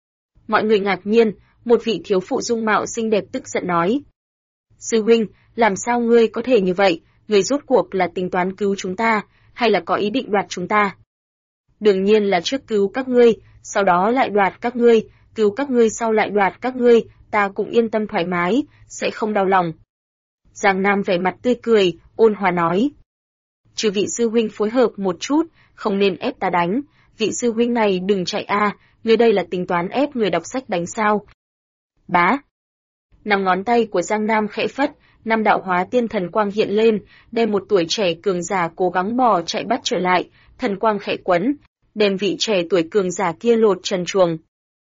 Mọi người ngạc nhiên, một vị thiếu phụ dung mạo xinh đẹp tức giận nói. Sư huynh, làm sao ngươi có thể như vậy, ngươi rốt cuộc là tính toán cứu chúng ta, hay là có ý định đoạt chúng ta? Đương nhiên là trước cứu các ngươi, sau đó lại đoạt các ngươi, cứu các ngươi sau lại đoạt các ngươi, ta cũng yên tâm thoải mái, sẽ không đau lòng. Giang Nam vẻ mặt tươi cười, ôn hòa nói. Chư vị sư huynh phối hợp một chút, không nên ép ta đánh, vị sư huynh này đừng chạy a, ngươi đây là tính toán ép người đọc sách đánh sao? Bá! Năm ngón tay của Giang Nam khẽ phất, năm đạo hóa tiên thần quang hiện lên, đem một tuổi trẻ cường giả cố gắng bò chạy bắt trở lại, thần quang khẽ quấn, đem vị trẻ tuổi cường giả kia lột trần truồng.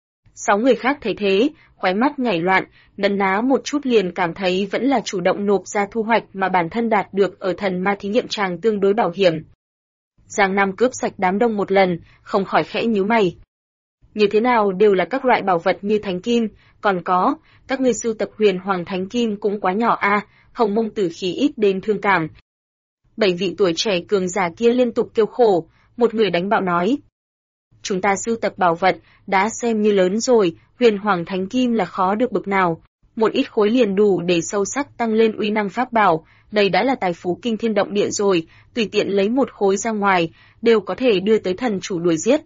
6 người khác thấy thế, khóe mắt nhảy loạn, nấn ná một chút liền cảm thấy vẫn là chủ động nộp ra thu hoạch mà bản thân đạt được ở thần ma thí nghiệm tràng tương đối bảo hiểm. Giang Nam cướp sạch đám đông một lần, không khỏi khẽ nhíu mày. Như thế nào đều là các loại bảo vật như thánh kim, còn có, các ngươi sưu tập huyền hoàng thánh kim cũng quá nhỏ a, hồng mông tử khí ít đến thương cảm. 7 vị tuổi trẻ cường giả kia liên tục kêu khổ, một người đánh bạo nói. Chúng ta sưu tập bảo vật, đã xem như lớn rồi, huyền hoàng thánh kim là khó được bực nào. Một ít khối liền đủ để sâu sắc tăng lên uy năng pháp bảo, đây đã là tài phú kinh thiên động địa rồi, tùy tiện lấy một khối ra ngoài, đều có thể đưa tới thần chủ đuổi giết.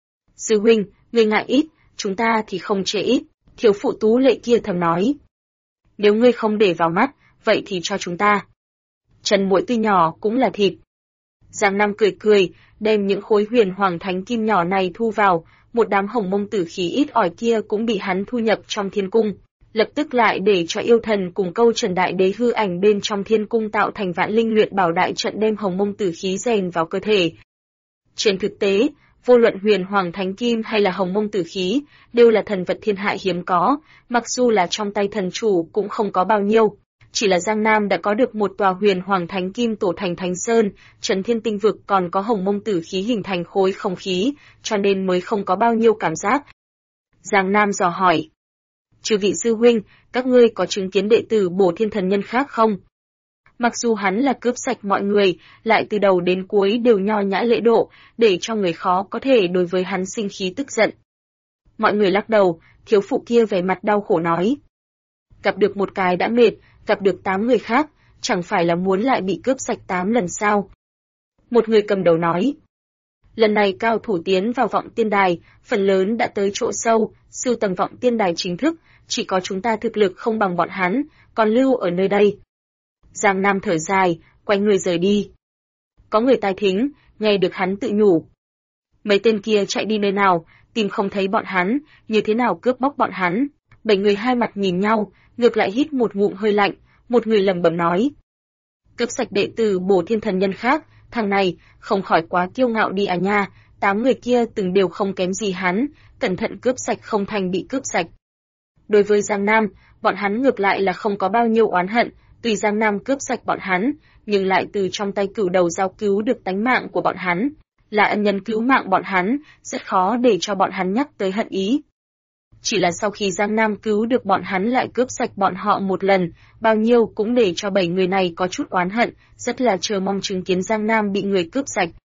Sư huynh, ngươi ngại ít, chúng ta thì không chê ít, thiếu phụ tú lệ kia thầm nói. Nếu ngươi không để vào mắt, vậy thì cho chúng ta. Trần muội tuy nhỏ cũng là thịt. Giang Nam cười cười, đem những khối huyền hoàng thánh kim nhỏ này thu vào, một đám hồng mông tử khí ít ỏi kia cũng bị hắn thu nhập trong thiên cung, lập tức lại để cho yêu thần cùng câu trần đại đế hư ảnh bên trong thiên cung tạo thành vạn linh luyện bảo đại trận đem hồng mông tử khí rèn vào cơ thể. Trên thực tế, vô luận huyền hoàng thánh kim hay là hồng mông tử khí, đều là thần vật thiên hạ hiếm có, mặc dù là trong tay thần chủ cũng không có bao nhiêu. Chỉ là Giang Nam đã có được một tòa huyền hoàng thánh kim tổ thành thánh sơn, trấn thiên tinh vực còn có hồng mông tử khí hình thành khối không khí, cho nên mới không có bao nhiêu cảm giác. Giang Nam dò hỏi. Chư vị sư huynh, các ngươi có chứng kiến đệ tử bổ thiên thần nhân khác không? Mặc dù hắn là cướp sạch mọi người, lại từ đầu đến cuối đều nho nhã lễ độ, để cho người khó có thể đối với hắn sinh khí tức giận. Mọi người lắc đầu, thiếu phụ kia vẻ mặt đau khổ nói. Gặp được một cái đã mệt, gặp được 8 người khác, chẳng phải là muốn lại bị cướp sạch 8 lần sao? Một người cầm đầu nói. Lần này cao thủ tiến vào vọng tiên đài, phần lớn đã tới chỗ sâu, sưu tầm vọng tiên đài chính thức, chỉ có chúng ta thực lực không bằng bọn hắn, còn lưu ở nơi đây. Giang Nam thở dài, quay người rời đi. Có người tai thính, nghe được hắn tự nhủ. Mấy tên kia chạy đi nơi nào, tìm không thấy bọn hắn, như thế nào cướp bóc bọn hắn. 7 người hai mặt nhìn nhau, ngược lại hít một ngụm hơi lạnh, một người lẩm bẩm nói. Cướp sạch đệ tử bổ thiên thần nhân khác, thằng này, không khỏi quá kiêu ngạo đi à nha, 8 người kia từng đều không kém gì hắn, cẩn thận cướp sạch không thành bị cướp sạch. Đối với Giang Nam, bọn hắn ngược lại là không có bao nhiêu oán hận, tùy Giang Nam cướp sạch bọn hắn, nhưng lại từ trong tay cửu đầu dao cứu được tánh mạng của bọn hắn, là ân nhân cứu mạng bọn hắn, rất khó để cho bọn hắn nhắc tới hận ý. Chỉ là sau khi Giang Nam cứu được bọn hắn lại cướp sạch bọn họ một lần, bao nhiêu cũng để cho 7 người này có chút oán hận, rất là chờ mong chứng kiến Giang Nam bị người cướp sạch.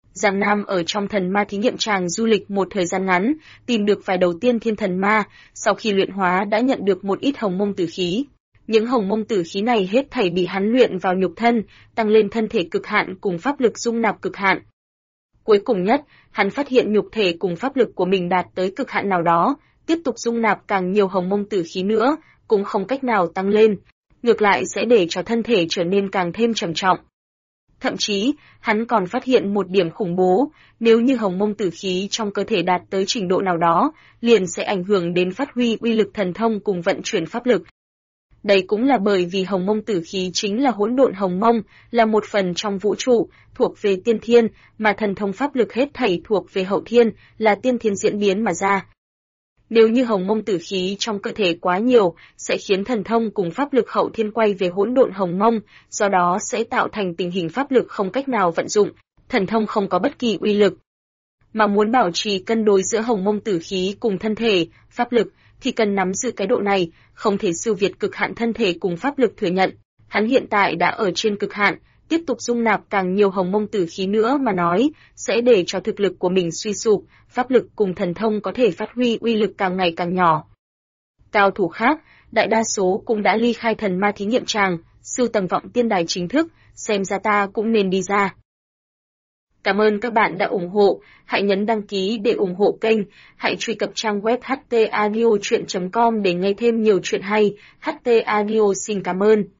Giang Nam ở trong thần ma thí nghiệm tràng du lịch một thời gian ngắn, tìm được vài đầu tiên thiên thần ma, sau khi luyện hóa đã nhận được một ít hồng mông tử khí. Những hồng mông tử khí này hết thảy bị hắn luyện vào nhục thân, tăng lên thân thể cực hạn cùng pháp lực dung nạp cực hạn. Cuối cùng nhất, hắn phát hiện nhục thể cùng pháp lực của mình đạt tới cực hạn nào đó, tiếp tục dung nạp càng nhiều hồng mông tử khí nữa, cũng không cách nào tăng lên, ngược lại sẽ để cho thân thể trở nên càng thêm trầm trọng. Thậm chí, hắn còn phát hiện một điểm khủng bố, nếu như hồng mông tử khí trong cơ thể đạt tới trình độ nào đó, liền sẽ ảnh hưởng đến phát huy uy lực thần thông cùng vận chuyển pháp lực. Đây cũng là bởi vì hồng mông tử khí chính là hỗn độn hồng mông, là một phần trong vũ trụ, thuộc về tiên thiên, mà thần thông pháp lực hết thảy thuộc về hậu thiên, là tiên thiên diễn biến mà ra. Nếu như hồng mông tử khí trong cơ thể quá nhiều, sẽ khiến thần thông cùng pháp lực hậu thiên quay về hỗn độn hồng mông, do đó sẽ tạo thành tình hình pháp lực không cách nào vận dụng, thần thông không có bất kỳ uy lực. Mà muốn bảo trì cân đối giữa hồng mông tử khí cùng thân thể, pháp lực, thì cần nắm giữ cái độ này, không thể siêu việt cực hạn thân thể cùng pháp lực thừa nhận. Hắn hiện tại đã ở trên cực hạn, tiếp tục dung nạp càng nhiều hồng mông tử khí nữa mà nói, sẽ để cho thực lực của mình suy sụp, pháp lực cùng thần thông có thể phát huy uy lực càng ngày càng nhỏ. Cao thủ khác, đại đa số cũng đã ly khai thần ma thí nghiệm tràng, sưu tầm vọng tiên đài chính thức, xem ra ta cũng nên đi ra. Cảm ơn các bạn đã ủng hộ, hãy nhấn đăng ký để ủng hộ kênh, hãy truy cập trang web htaudio.com để nghe thêm nhiều chuyện hay. HT Audio xin cảm ơn.